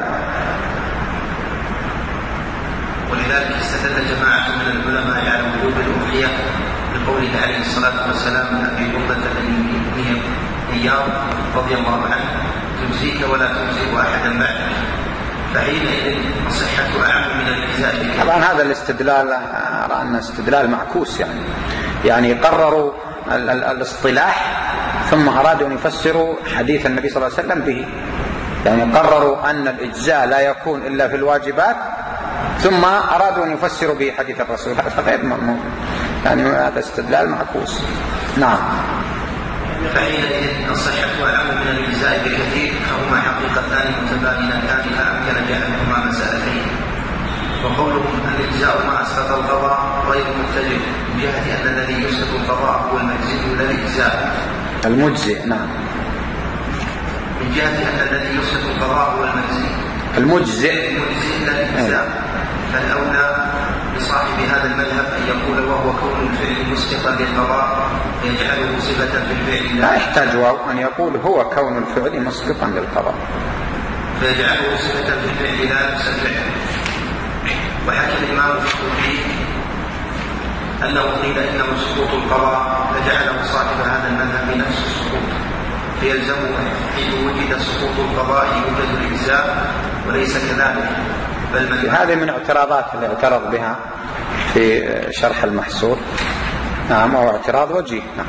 ولذلك استدل جماعة من العلماء على وجوب الأضحية بقوله عليه الصلاة والسلام من أبي بردة بن إياض رضي الله عنه تجزيك ولا تجزي أحدا بعدك، فحينئذ الصحة أعم من الإجزاء. طبعا هذا الاستدلال أرى أن استدلال معكوس، يعني يعني قرروا الاصطلاح ثم أرادوا أن يفسروا حديث النبي صلى الله عليه وسلم به، يعني قرروا أن الإجزاء لا يكون إلا في الواجبات ثم أرادوا أن يفسروا به حديث الرسول، هذا غير مضمون، يعني هذا استدلال معكوس. نعم. فحينئذ الصحة أعم من الإجزاء بكثير، فهما حقيقتان متباينتان فأمكن جعلهما مسألتين. وقولهم الإجزاء ما أسقط القضاء غير متجه من جهة أن الذي يسقط القضاء هو المجزي لا الإجزاء. المجزئ نعم. من جهة أن الذي يسقط القضاء هو المجزي المجزئ المجزي لا الإجزاء، فالأولى لصاحب هذا المذهب أن يقول وهو كون الفعل مسقطا للقضاء يجعله صفة في الفعل. لا يحتاج أن يقول هو كون الفعل مسقطا للقضاء فيجعله صفة في الفعل لا نفس الفعل. وحكى الإمام القرطبي أنه قيل إنه سقوط القضاء فجعله صاحب هذا المذهب نفس السقوط، فيلزمه حيث وجد سقوط القضاء يوجد الإجزاء، وليس كذلك. بل هذه من اعتراضات اللي اعترض بها في شرح المحصول. نعم، أو اعتراض وجيه. نعم.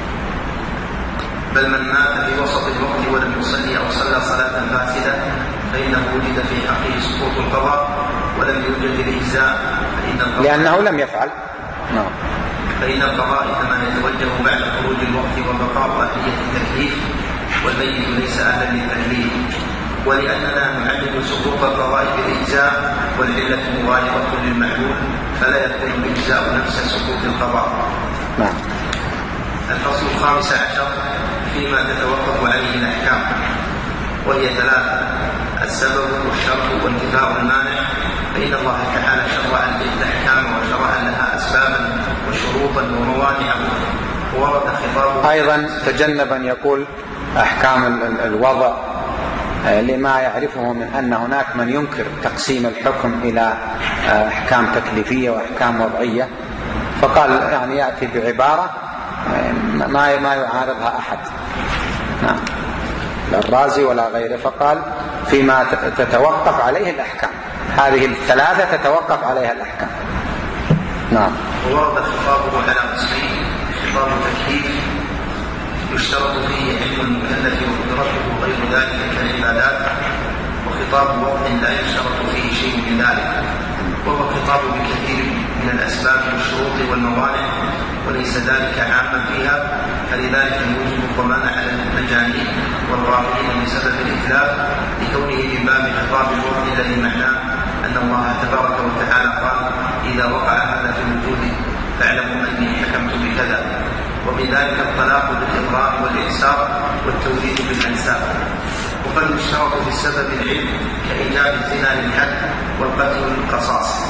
بل من مات في وسط الوقت ولم يصلي أو صلى صلاة فاسدة فإنه وجد في حقه سقوط القضاء ولم يوجد الإجزاء، فإن لأنه لم يفعل. نعم. فإن القضاء كما يتوجه بعد خروج الوقت وبقاء أهلية التكليف، والميت ليس أهلا للتكليف. ولأننا نعلم سقوط القضاء بالإجزاء والعلة مغايرة للمعلول، فلا يكون الإجزاء نفس سقوط القضاء. نعم. الفصل الخامس عشر فيما تتوقف عليه الأحكام، وهي ثلاثة: السبب والشرط وانتفاء المانع. فإن الله تعالى شرع الأحكام وشرع لها أسبابا وشروطا وموانع، وورد خطابه. أيضا تجنب أن يقول أحكام الوضع لما يعرفه من أن هناك من ينكر تقسيم الحكم إلى أحكام تكليفية وأحكام وضعية، فقال يعني يأتي بعبارة ما ما يعارضها أحد. نعم. لا الرازي ولا غيره، فقال فيما تتوقف عليه الأحكام، هذه الثلاثة تتوقف عليها الأحكام. نعم. وورد خطابه على قسمين: خطاب تكليف يشترط فيه علم المكلف وقدرته غير ذلك كالعبادات، وخطاب وضع لا يشترط فيه شيء من ذلك، وهو خطاب بكثير من الأسباب والشروط والموانع، وليس ذلك عاما فيها، فلذلك يوجب الضمان على المجانين والغافلين بسبب الإتلاف، لكونه من باب خطاب الوضع الذي معناه أن الله تبارك وتعالى قال: إذا وقع هذا في الوجود فاعلموا أني حكمت بكذا. ومن ذلك الطلاق بالإقرار والإعسار والتوحيد بالأنساب. وقد يشترط في السبب العلم كإيجاب الزنا للحد والقتل للقصاص.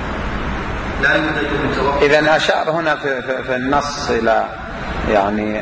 لا يوجد متوقف. إذن أشار هنا في, في, في النص إلى يعني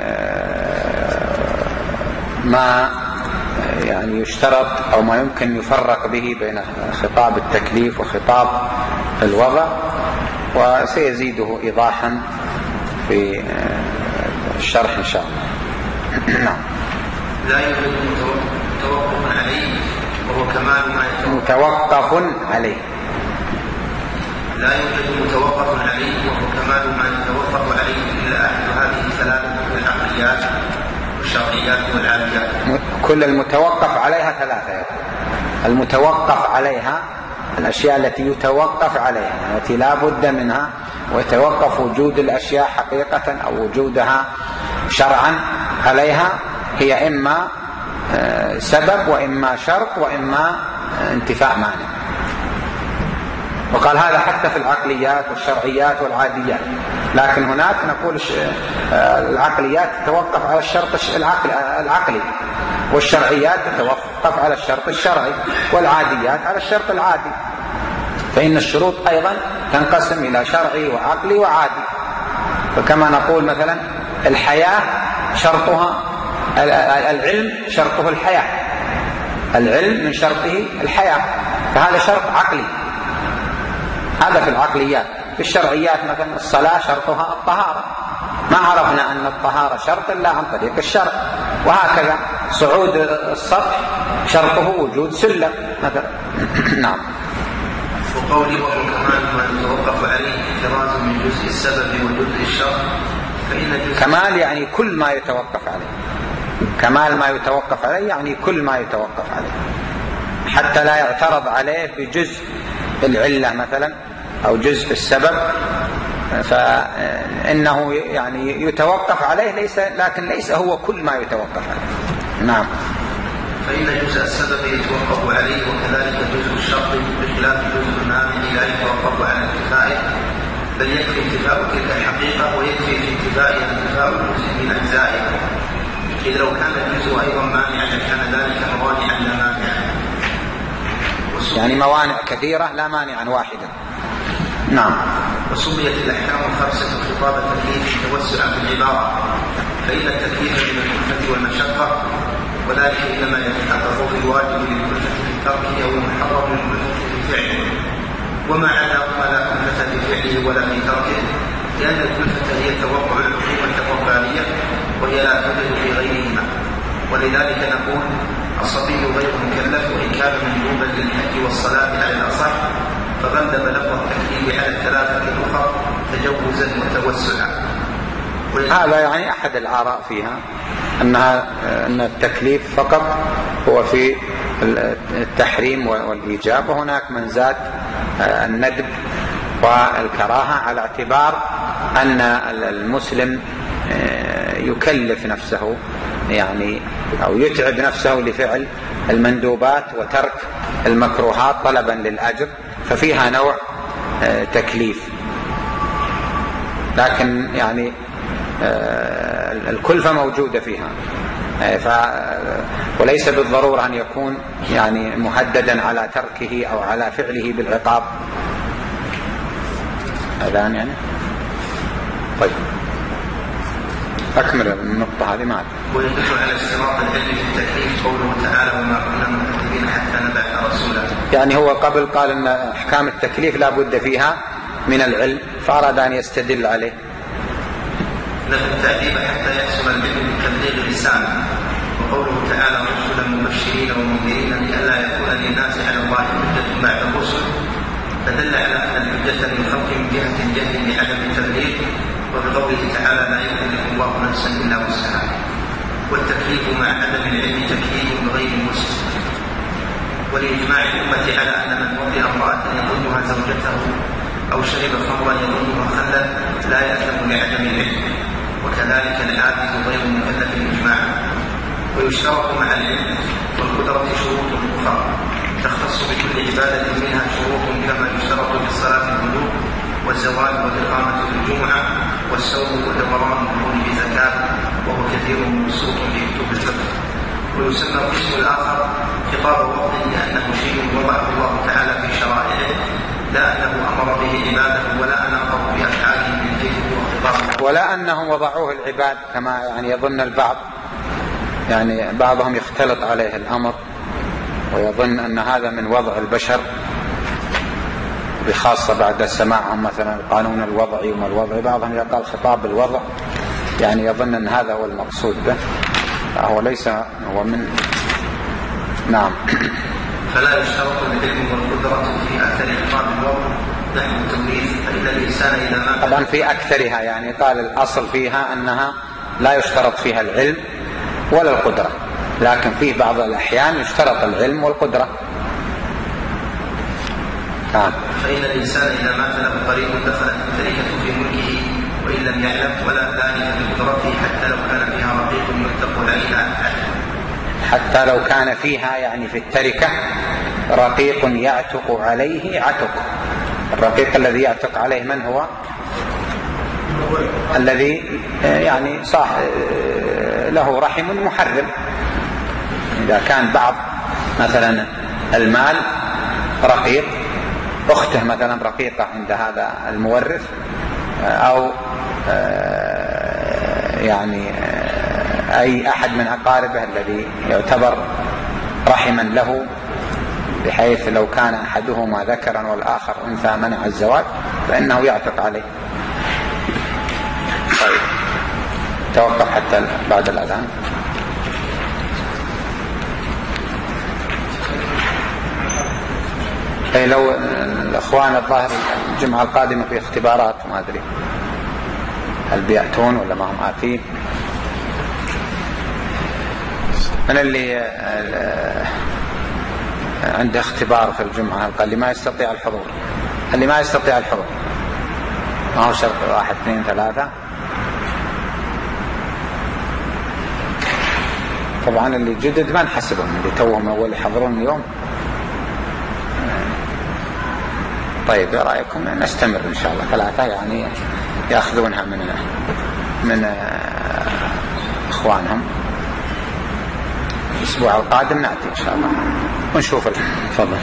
ما يعني يشترط أو ما يمكن يفرق به بين خطاب التكليف وخطاب الوضع، وسيزيده إيضاحا في الشرح إن شاء الله. نعم. لا يوجد متوقف عليه وهو كمال ما يتوقف متوقف عليه لا يوجد متوقف عليه وهو كمال ما يتوقف عليه إلا أحد هذه الثلاثة: العقليات والشرعيات والعاديات. كل المتوقف عليها ثلاثة: المتوقف عليها الأشياء التي يتوقف عليها التي لا بد منها، ويتوقف وجود الأشياء حقيقة أو وجودها شرعا عليها، هي إما سبب وإما شرط وإما انتفاء مانع. وقال هذا حتى في العقليات والشرعيات والعاديات، لكن هناك نقول العقليات تتوقف على الشرط العقلي، والشرعيات تتوقف على الشرط الشرعي، والعاديات على الشرط العادي. فإن الشروط أيضا تنقسم إلى شرعي وعقلي وعادي. فكما نقول مثلا الحياة شرطها العلم، شرطه الحياة، العلم من شرطه الحياة، فهذا شرط عقلي، هذا في العقليات. في الشرعيات مثلا الصلاة شرطها الطهارة، ما عرفنا أن الطهارة شرط إلا عن طريق الشرع، وهكذا صعود السطح شرطه وجود سلم مثلا. نعم. وقوله وهو كمال ما يتوقف عليه احتراز من جزء السبب وجزء الشرط، فإن جزء كمال يعني كل ما يتوقف عليه، كمال ما يتوقف عليه يعني كل ما يتوقف عليه، حتى لا يعترض عليه بجزء العلة مثلا أو جزء السبب، فإنه يعني يتوقف عليه ليس، لكن ليس هو كل ما يتوقف عليه. نعم. فإن جزء السبب يتوقف عليه، وكذلك جزء الشرط بخلاف جزء المانع لا يتوقف على انتفائه، بل يكفي انتفاء تلك الحقيقة ويكفي في انتفائها انتفاء الجزء من أجزائه، إذ لو كان الجزء أيضا مانعا لكان ذلك موانعا لا مانعا. يعني موانع كثيرة لا مانعا واحدا. نعم. وسميت الأحكام الخمسة خطاب التكليف توسعا في العبارة، فإن التكليف من الكلفة والمشقة، وذلك إنما يتحقق في الواجب للكلفة في الترك أو المحرم للكلفة في فعله، وما عداهما لا كلفة في فعله ولا في تركه، لأن الكلفة هي توقع العقوبة الربانية وهي لا توجد في غيرهما. ولذلك نقول الصبي غير مكلف وإن كان مندوبا للحج والصلاة على الأصح، فغلب لفظ التكليف على الثلاثة الأخرى تجوزا وتوسعا. هذا يعني أحد الآراء فيها أنها أن التكليف فقط هو في التحريم والإيجاب، وهناك من زاد الندب والكراهة على اعتبار أن المسلم يكلف نفسه يعني أو يتعب نفسه لفعل المندوبات وترك المكروهات طلبا للأجر، ففيها نوع تكليف. لكن يعني الكلفة موجودة فيها، وليس بالضرورة أن يكون يعني محددا على تركه أو على فعله بالعقاب. أذان يعني. طيب أكمل النقطة هذه معك. ويدل على اشتراط العلم في التكليف قوله تعالى وما كنا مكتبين حتى نبعث رسولا. يعني هو قبل قال أن أحكام التكليف لا بد فيها من العلم، فأراد أن يستدل عليه. له التأديب حتى يحصل العلم بتبليغ لسانه، وقوله تعالى رسلا مبشرين ومنذرين لئلا يكون للناس على الله حجة بعد الرسل، فدل على أن الحجة للخلق من جهة الجهل بعدم التبليغ، وبقوله تعالى لا يكلف الله نفسا إلا وسعها. والتكليف مع عدم العلم تكليف غير مسلم. ولإجماع الأمة على أن من وطئ امرأة يظنها زوجته أو شرب خمرا يظنها خلا لا يأثم لعدم العلم، وكذلك العاجز غير مكلف إجماعا. ويشترط مع العلم والقدرة شروط أخرى تختص بكل عبادة منها شروط، كما يشترط في الصلاة البلوغ والزواج والإقامة في الجمعة والصوم ودوران الدخول بزكاة، وهو كثير موثوق في كتب الفقه. ويسمى القسم الآخر خطاب وقت لأنه شيء وضعه الله تعالى في شرائعه، لا أنه أمر به عباده ولا أناقه بأفعاله من جهه واخطابه، ولا أنهم وضعوه العباد كما يعني يظن البعض. يعني بعضهم يختلط عليه الأمر ويظن أن هذا من وضع البشر، بخاصة بعد سماعهم مثلا القانون الوضعي وما الوضعي، بعضهم يقال خطاب الوضع يعني يظن أن هذا هو المقصود به، هو ليس هو من. نعم. فلا يشترط العلم والقدرة في أكثر خطاب الوضع نحو التوريث، فإن الإنسان إذا مات. طبعا في أكثرها يعني قال الأصل فيها أنها لا يشترط فيها العلم ولا القدرة، لكن في بعض الأحيان يشترط العلم والقدرة. نعم. فإن الإنسان إذا مات له قريب دخلت التركة في ملكه وإن لم يعلم، ولا ذلك بقدرته حتى لو كان فيها رقيق يتق عليها. حتى لو كان فيها يعني في التركة رقيق يعتق عليه عتق. الرقيق الذي يعتق عليه من هو؟ الذي يعني صح له رحم محرم. إذا كان بعض مثلا المال رقيق، أخته مثلا رقيقة عند هذا المورث، أو يعني أي أحد من أقاربه الذي يعتبر رحما له، بحيث لو كان أحدهما ذكرا والآخر أنثى منع الزواج فإنه يعتق عليه. طيب توقف حتى بعد الأذان. أي لو الأخوان الظاهر الجمعة القادمة في اختبارات، ما أدري هل بيأتون ولا ما هم آتين. من اللي عنده اختبار في الجمعة قال لي ما يستطيع الحضور، اللي ما يستطيع الحضور ما هو شرط واحد اثنين ثلاثة. طبعا اللي جدد ما نحسبهم، اللي توهم أول يحضرون اليوم. طيب يا رأيكم نستمر إن شاء الله ثلاثة، يعني يأخذونها من من إخوانهم. الأسبوع القادم نأتي إن شاء الله ونشوف. تفضل.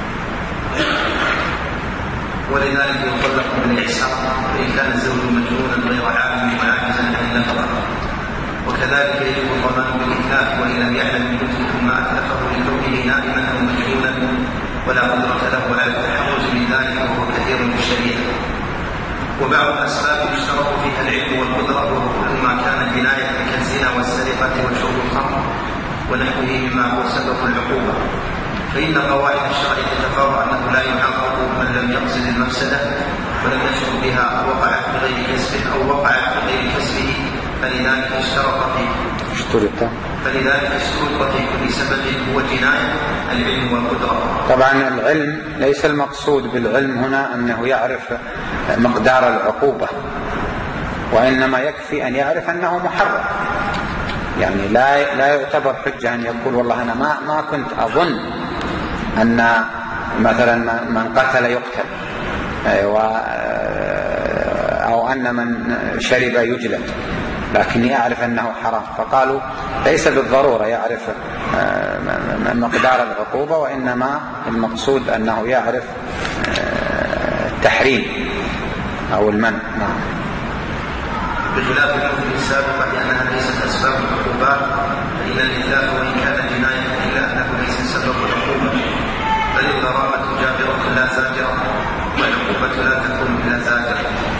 ولذلك يطلق بالإحسان فإن كان الزوج مجنونا غير عالم وعاجزا عن النفقة، وكذلك يجب الضمان بالإتلاف وإن لم يعلم بمثل ثم أتلفه لكونه نائما أو مجنونا ولا قدرة له على التحرز من ذلك وهو كثير في الشريعة. وبعض الأسباب يشترط فيها العلم والقدرة وهو كل ما كان جناية كالزنا والسرقة وشرب الخمر ونحوه مما هو سبب العقوبة، فإن قواعد الشرع تتقرر أنه لا يعاقب من لم يقصد المفسدة ولم يشعر بها أو وقعت بغير كسبه أو وقعت بغير كسبه، فلذلك اشترط في فلذلك اشترط في كل سبب هو جناية العلم والقدرة. طبعا العلم ليس المقصود بالعلم هنا أنه يعرف مقدار العقوبة، وإنما يكفي أن يعرف أنه محرم. يعني لا لا يعتبر حجة أن يقول والله أنا ما ما كنت أظن أن مثلا من قتل يقتل أو أن من شرب يجلد، لكن يعرف أنه حرام. فقالوا ليس بالضرورة يعرف مقدار العقوبة، وإنما المقصود أنه يعرف التحريم أو المنع. نعم. بخلاف الحكم السابق لأنها ليست أسباب العقوبات، فإن الإتلاف وإن كان جناية إلا أنه ليس سبب العقوبة، بل الغرامة جابرة لا زاجرة والعقوبة لا تكون إلا زاجرة.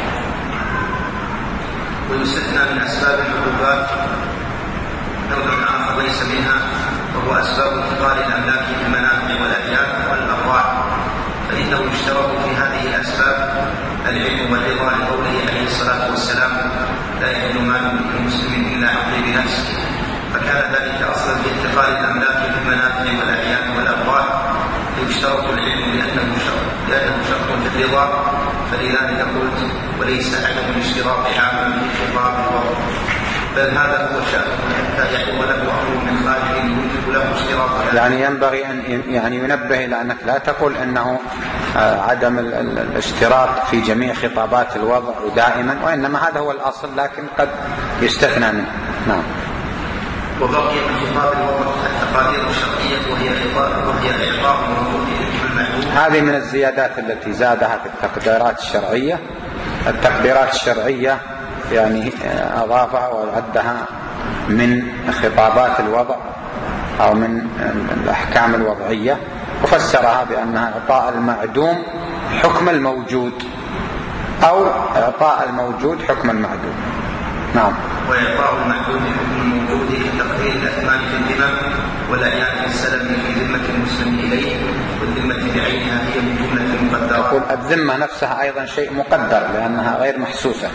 ويستثنى من أسباب العقوبات نوع آخر ليس منها، وهو أسباب انتقال الأملاك في المنافع والأعيان والأرواح، فإنه يشترط في هذه الأسباب العلم والرضا لقوله عليه الصلاة والسلام لا يحل مال المسلم إلا عن طيب نفسه، فكان ذلك أصلا في انتقال الأملاك في المنافع والأعيان والأرواح، فيشترط العلم لأنه شرط لأنه شرط في الرضا، فلذلك قلت وليس عدم الاشتراط عاما في خطاب الوضع، بل هذا هو شأنه حتى يحل له أمر من خارج يوجب له اشتراط. يعني ينبغي أن يعني ينبه إلى أنك لا تقول أنه عدم الاشتراط في جميع خطابات الوضع دائما، وإنما هذا هو الأصل، لكن قد يستثنى منه. نعم. وبقي من خطاب الوضع التقادير الشرعية وهي إعطاء وهي إعطاء موجود المعلوم. هذه من الزيادات التي زادها في التقديرات الشرعية. التقديرات الشرعية يعني أضافها وعدها من خطابات الوضع أو من الأحكام الوضعية، وفسرها بأنها إعطاء المعدوم حكم الموجود أو إعطاء الموجود حكم المعدوم. نعم. وإعطاء المعدوم حكم الموجود كتقرير الأثمان في الذمم والأعيان في السلم في ذمة المسلم إليه، والذمة بعينها هي من جملة المقدرة. يقول الذمة نفسها أيضا شيء مقدر لأنها غير محسوسة،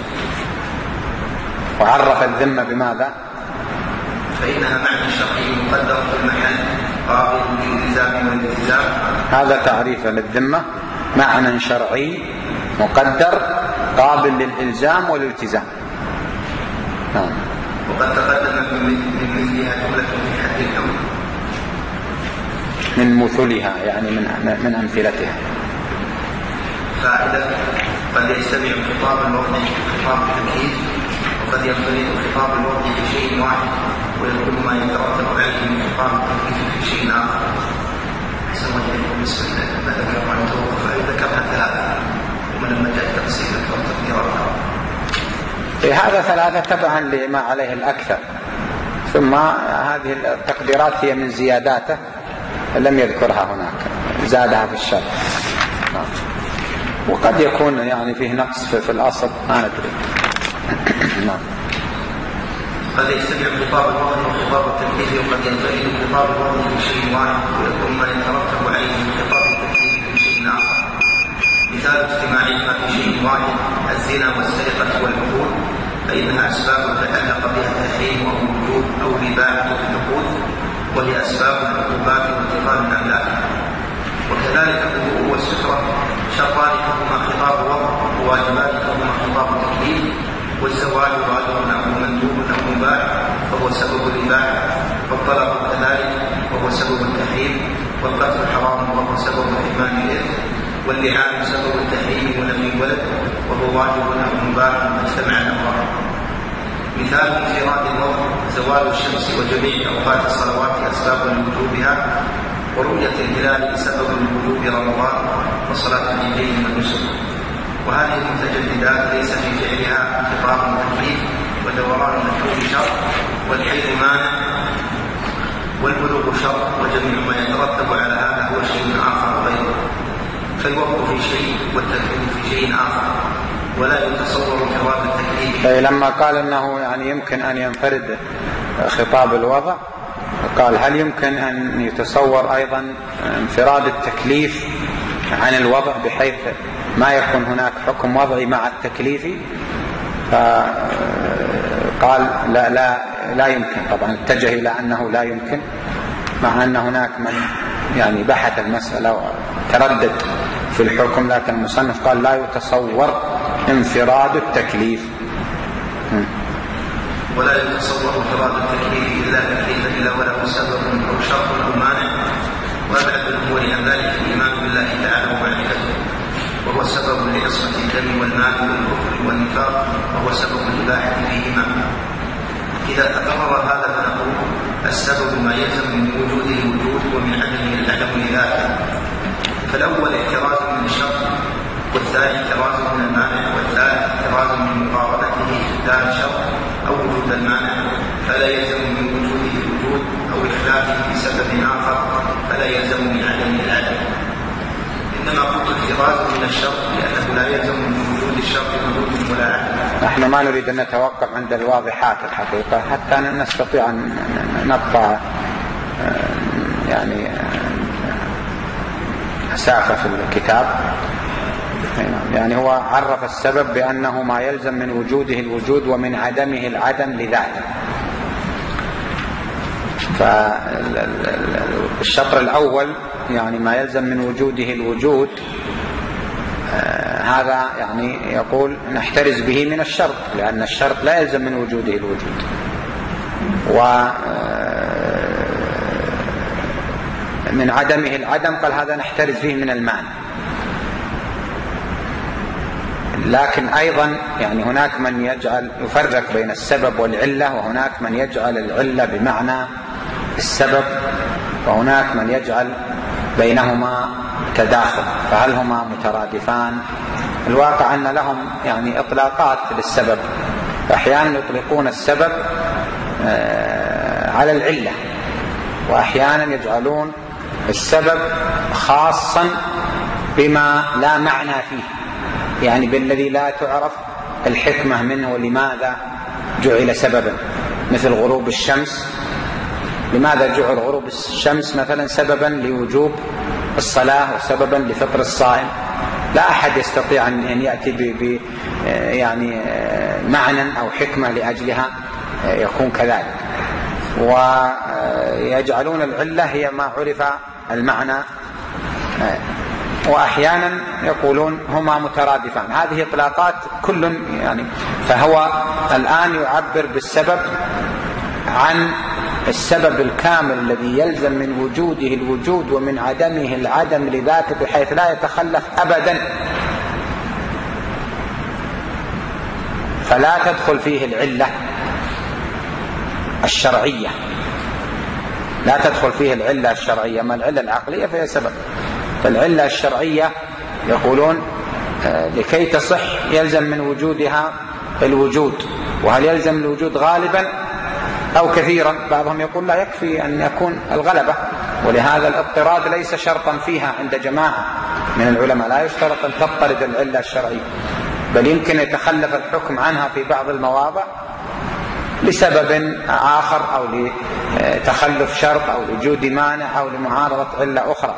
وعرف الذمة بماذا؟ فإنها معنى شرعي مقدر في المحل قابل للإلزام والالتزام. هذا تعريف للذمة، معنى شرعي مقدر قابل للإلزام والالتزام. نعم. وقد تقدمت من مثلها جملة في حد الحكم. من مثلها يعني من من أمثلتها. فائدة: قد يجتمع خطاب الوضع خطاب التكليف، وقد يختلف خطاب الوضع في شيء واحد ويكون ما يترتب عليه من خطاب التكليف في شيء آخر. أحسن الله إليكم. بالنسبة لما ذكر عن توقف ذكرها ثلاثة، ولما جاء التقسيم ذكر تقديرها. هذا ثلاثة تبعا لما عليه الأكثر، ثم هذه التقديرات هي من زياداته لم يذكرها هناك، زادها في الشرع. نعم. وقد يكون يعني فيه نقص في الأصل ما ندري. نعم. قد يجتمع خطاب الوضع وخطاب التكليف، وقد ينفرد خطاب الوضع في شيء واحد ويكون ما يترتب عليه من خطاب التكليف في شيء آخر. مثال اجتماعهما في شيء واحد الزنا والسرقة والعقود، فإنها أسباب تعلق بها التحريم أو الوجوب أو الإباحة في العقود، وهي أسباب العقوبات وانتقال الأملاك. وكذلك الوضوء والسترة شرطان فهما خطاب وضع، وواجبان فهما خطاب والزواج واجب أو مندوب أو مباح فهو سبب الإباحة، والطلاق كذلك وهو سبب التحريم، والقتل حرام وهو سبب حرمان الإثم، واللعان سبب التحريم ونفي الولد وهو واجب أو مباح اجتمع الأمران. مثال انفراد الوضع زوال الشمس وجميع أوقات الصلوات أسباب لوجوبها، ورؤية الهلال سبب لوجوب رمضان وصلاة العيدين والنسك. وهذه المتجددات ليس في فعلها خطاب تكليف ودوران مفهوم شرط، والحيض مانع والبلوغ شرط، وجميع ما يترتب على هذا هو شيء آخر غيره، فالوقت في شيء والتكليف في شيء آخر، ولا يتصور جواب التكليف. لما قال أنه يعني يمكن أن ينفرد خطاب الوضع، قال هل يمكن أن يتصور أيضا انفراد التكليف عن الوضع بحيث ما يكون هناك حكم وضعي مع التكليف؟ فقال لا لا لا يمكن. طبعا اتجه إلى أنه لا يمكن، مع أن هناك من يعني بحث المسألة وتردد في الحكم، لكن المصنف قال لا يتصور انفراد التكليف. ولا يتصور انفراد التكليف إلا كيف إلا وله سبب أو شرط أو مانع، وأبعد الأمور عن ذلك الإيمان بالله تعالى ومعرفته، وهو سبب لعصمة الدم والمال والكفر والنفاق، وهو سبب الإباحة فيهما. إذا تقرر هذا فنقول السبب ما يلزم من وجوده الوجود ومن عدمه العدم لذاته، فالأول احتراز من الشرط، والثاني احتراز من المانع، والثالث احتراز من مقارنته إحدى الشرط أو وجود المانع، فلا يلزم من وجوده الوجود، أو إخلافه بسبب آخر فلا يلزم من عدم العدم. إنما قلت احتراز من الشرط لأنه لا يلزم من وجود الشرط وجود ولا عدم. نحن ما نريد أن نتوقف عند الواضحات الحقيقة حتى نستطيع أن نبقى يعني مسافة في الكتاب. يعني هو عرف السبب بأنه ما يلزم من وجوده الوجود ومن عدمه العدم لذاته. فالشطر الأول يعني ما يلزم من وجوده الوجود، آه هذا يعني يقول نحترز به من الشرط، لأن الشرط لا يلزم من وجوده الوجود. ومن عدمه العدم قال هذا نحترز به من المعنى. لكن أيضا يعني هناك من يجعل يفرق بين السبب والعلة، وهناك من يجعل العلة بمعنى السبب، وهناك من يجعل بينهما تداخل، فهل هما مترادفان؟ الواقع أن لهم يعني إطلاقات للسبب، فأحيانا يطلقون السبب على العلة، وأحيانا يجعلون السبب خاصا بما لا معنى فيه، يعني بالذي لا تعرف الحكمة منه ولماذا جعل سببا، مثل غروب الشمس. لماذا جعل غروب الشمس مثلا سببا لوجوب الصلاة وسببا لفطر الصائم؟ لا أحد يستطيع أن يأتي ب يعني معنى أو حكمة لأجلها يكون كذلك. ويجعلون العلة هي ما عرف المعنى، وأحيانا يقولون هما مترادفان. هذه إطلاقات كل يعني. فهو الآن يعبر بالسبب عن السبب الكامل الذي يلزم من وجوده الوجود ومن عدمه العدم لذاته، بحيث لا يتخلف أبدا، فلا تدخل فيه العلة الشرعية، لا تدخل فيه العلة الشرعية. ما العلة العقلية فهي سبب، فالعلة الشرعية يقولون لكي تصح يلزم من وجودها الوجود. وهل يلزم الوجود غالبا أو كثيرا؟ بعضهم يقول لا، يكفي أن يكون الغلبة، ولهذا الاضطراد ليس شرطا فيها عند جماعة من العلماء، لا يشترط أن تضطرد العلة الشرعية، بل يمكن يتخلف الحكم عنها في بعض المواضع لسبب آخر، أو لتخلف شرط، أو لوجود مانع، أو لمعارضة علة أخرى.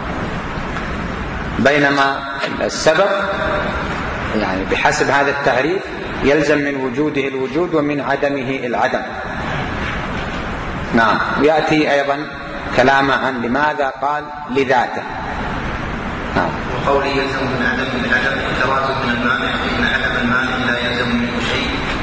بينما السبب يعني بحسب هذا التعريف يلزم من وجوده الوجود ومن عدمه العدم. نعم. يأتي أيضا كلام عن لماذا قال لذاته. نعم. وقوله يلزم من عدم العدم احتراز من المانع، فإن عدم المانع لا يلزم منه شيء،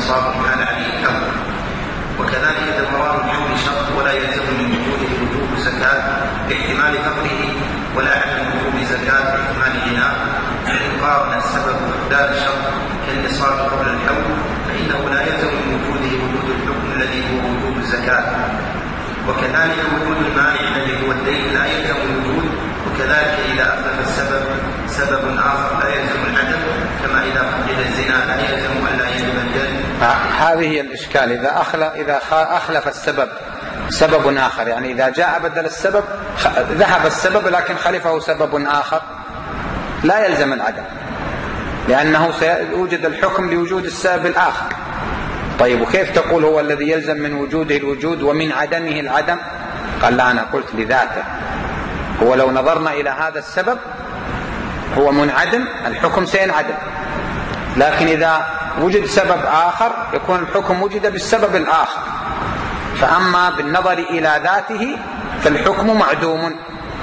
نصاب كان عليه الحول. وكذلك إذا مرار الحول شرط ولا يلزم من وجوده وجوب زكاة باحتمال فقره ولا عدم وجوب زكاة باحتمال غناه، فإن قارن السبب وإبدال الشرط كالنصاب قبل الحول فإنه لا يلزم من وجوده وجود الحكم الذي هو وجوب الزكاة. وكذلك وجود المانع الذي هو الدين لا يلزم الوجود، وكذلك إذا أخلف السبب سبب آخر لا يلزم العدم، كما إذا فقد الزنا لا يلزم أن لا يجب الدين. هذه هي الإشكال. إذا أخلف, إذا أخلف السبب سبب آخر، يعني إذا جاء بدل السبب ذهب السبب لكن خلفه سبب آخر لا يلزم العدم، لأنه سيوجد الحكم لوجود السبب الآخر. طيب وكيف تقول هو الذي يلزم من وجوده الوجود ومن عدمه العدم؟ قال لا، أنا قلت لذاته. هو لو نظرنا إلى هذا السبب هو منعدم، الحكم سينعدم، لكن إذا وجد سبب آخر يكون الحكم وجد بالسبب الآخر. فأما بالنظر إلى ذاته فالحكم معدوم.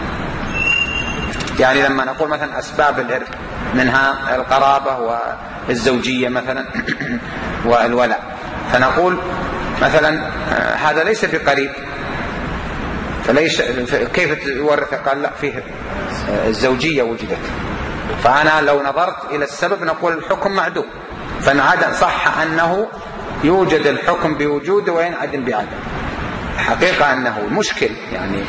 يعني لما نقول مثلا أسباب الإرث منها القرابة والزوجية مثلا والولاء، فنقول مثلا هذا ليس بقريب فليش كيف يورث؟ قال لا، فيه الزوجية وجدت. فأنا لو نظرت إلى السبب نقول الحكم معدوم، فانعدم. صح أنه يوجد الحكم بوجوده وينعدم بعدم. حقيقة أنه مشكل، يعني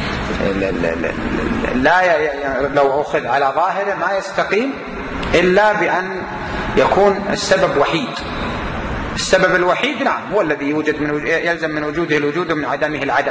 لا لو أخذ على ظاهره ما يستقيم إلا بأن يكون السبب وحيد. السبب الوحيد نعم هو الذي يوجد من يلزم من وجوده الوجود ومن عدمه العدم،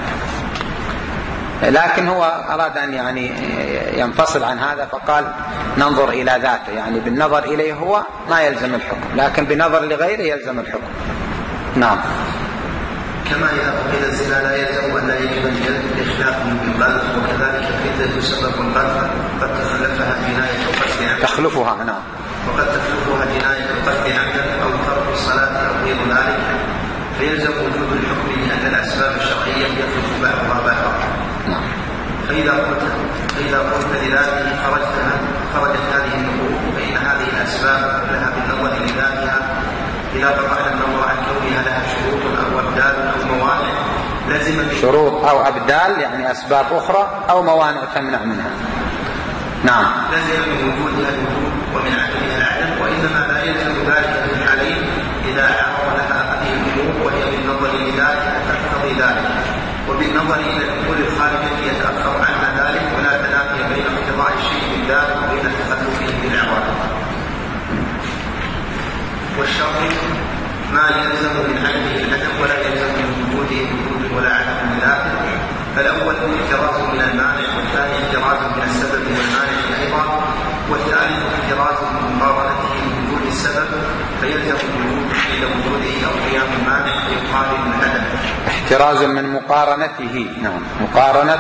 لكن هو أراد أن يعني ينفصل عن هذا فقال ننظر إلى ذاته، يعني بالنظر إليه هو ما يلزم الحكم، لكن بنظر لغيره يلزم الحكم. نعم. كما إذا فقد الزنا لا يلزم أن لا يجب الجلد بخلاف بالقذف، وكذلك الردة سبب القذف قد تخلفها جناية القتل عمدا. تخلفها نعم. وقد تخلفها جناية القتل عمدا أو ترك الصلاة أو غير ذلك، فيلزم وجود الحكم لأن الأسباب الشرعية يخلف بعضها بعضا. نعم. فإذا قلت فإذا قلت لذاته خرجت خرجت هذه النقوط، فإن هذه الأسباب لها بالنظر لذاتها إذا قطعنا النظر عن كونها لها شروط أو أبدال أو موانع لازم شروط أو أبدال، يعني أسباب أخرى أو موانع تمنع منها. نعم. لازم من وجودها الوجود ومن عدمها العدم، وإنما لا يلزم ذلك من العليم إذا عرض لها هذه الأمور وهي بالنظر لذاتها تقتضي ذلك، وبالنظر إلى الأمور الخارجة يتأخر عنها ذلك، ولا تنافي بين اقتضاء الشيء بالذات وبين التخلف فيه بالأعوان. والشرط ما يلزم من عدمه العدم ولا يلزم من وجوده وجود ولا عدم من ذاته، فالأول احتراز من المانع، والثاني احتراز من السبب والمانع أيضا، والثالث احتراز من مقارنته بوجود السبب فيلزم الوجود إلى وجوده أو قيام المانع يقابل العدم. احتراز من مقارنته. نعم. مقارنة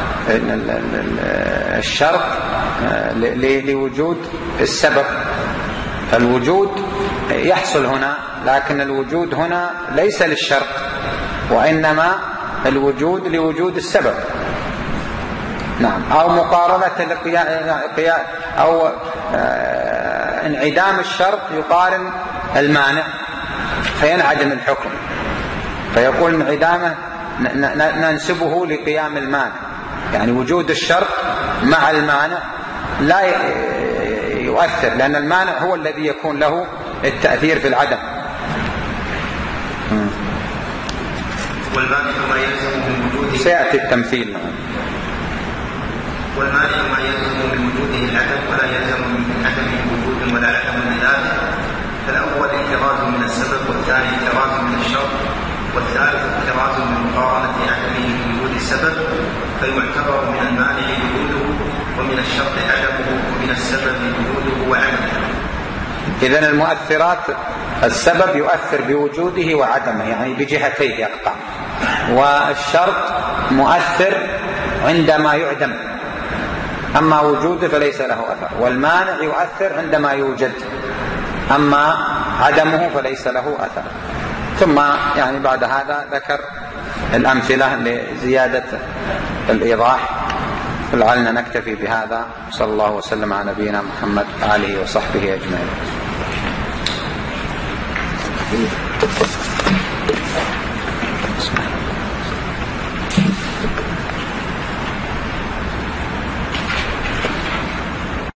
الشرط لوجود السبب، فالوجود يحصل هنا، لكن الوجود هنا ليس للشرط، وإنما الوجود لوجود السبب. نعم. أو مقارنة أو انعدام الشرط يقارن المانع فينعدم الحكم، فيقول انعدامه ننسبه لقيام المانع، يعني وجود الشرط مع المانع لا يؤثر، لأن المانع هو الذي يكون له التأثير في العدم. والمانع ما يلزم من وجوده سيأتي التمثيل. والمانع ما يلزم من وجوده العدم ولا يلزم من عدمه وجود ولا عدم لذاته، فالأول احتراز من السبب، والثاني احتراز من الشرط، والثالث احتراز من مقارنة عدمه بوجود السبب، فيعتبر من المانع وجوده ومن الشرط عدمه ومن السبب وجوده وعدمه. إذن المؤثرات السبب يؤثر بوجوده وعدمه، يعني بجهتيه يقطع، والشرط مؤثر عندما يعدم، أما وجوده فليس له أثر، والمانع يؤثر عندما يوجد، أما عدمه فليس له أثر. ثم يعني بعد هذا ذكر الأمثلة لزيادة الإيضاح. لعلنا نكتفي بهذا. صلى الله وسلم على نبينا محمد وآله وصحبه أجمعين. فيه.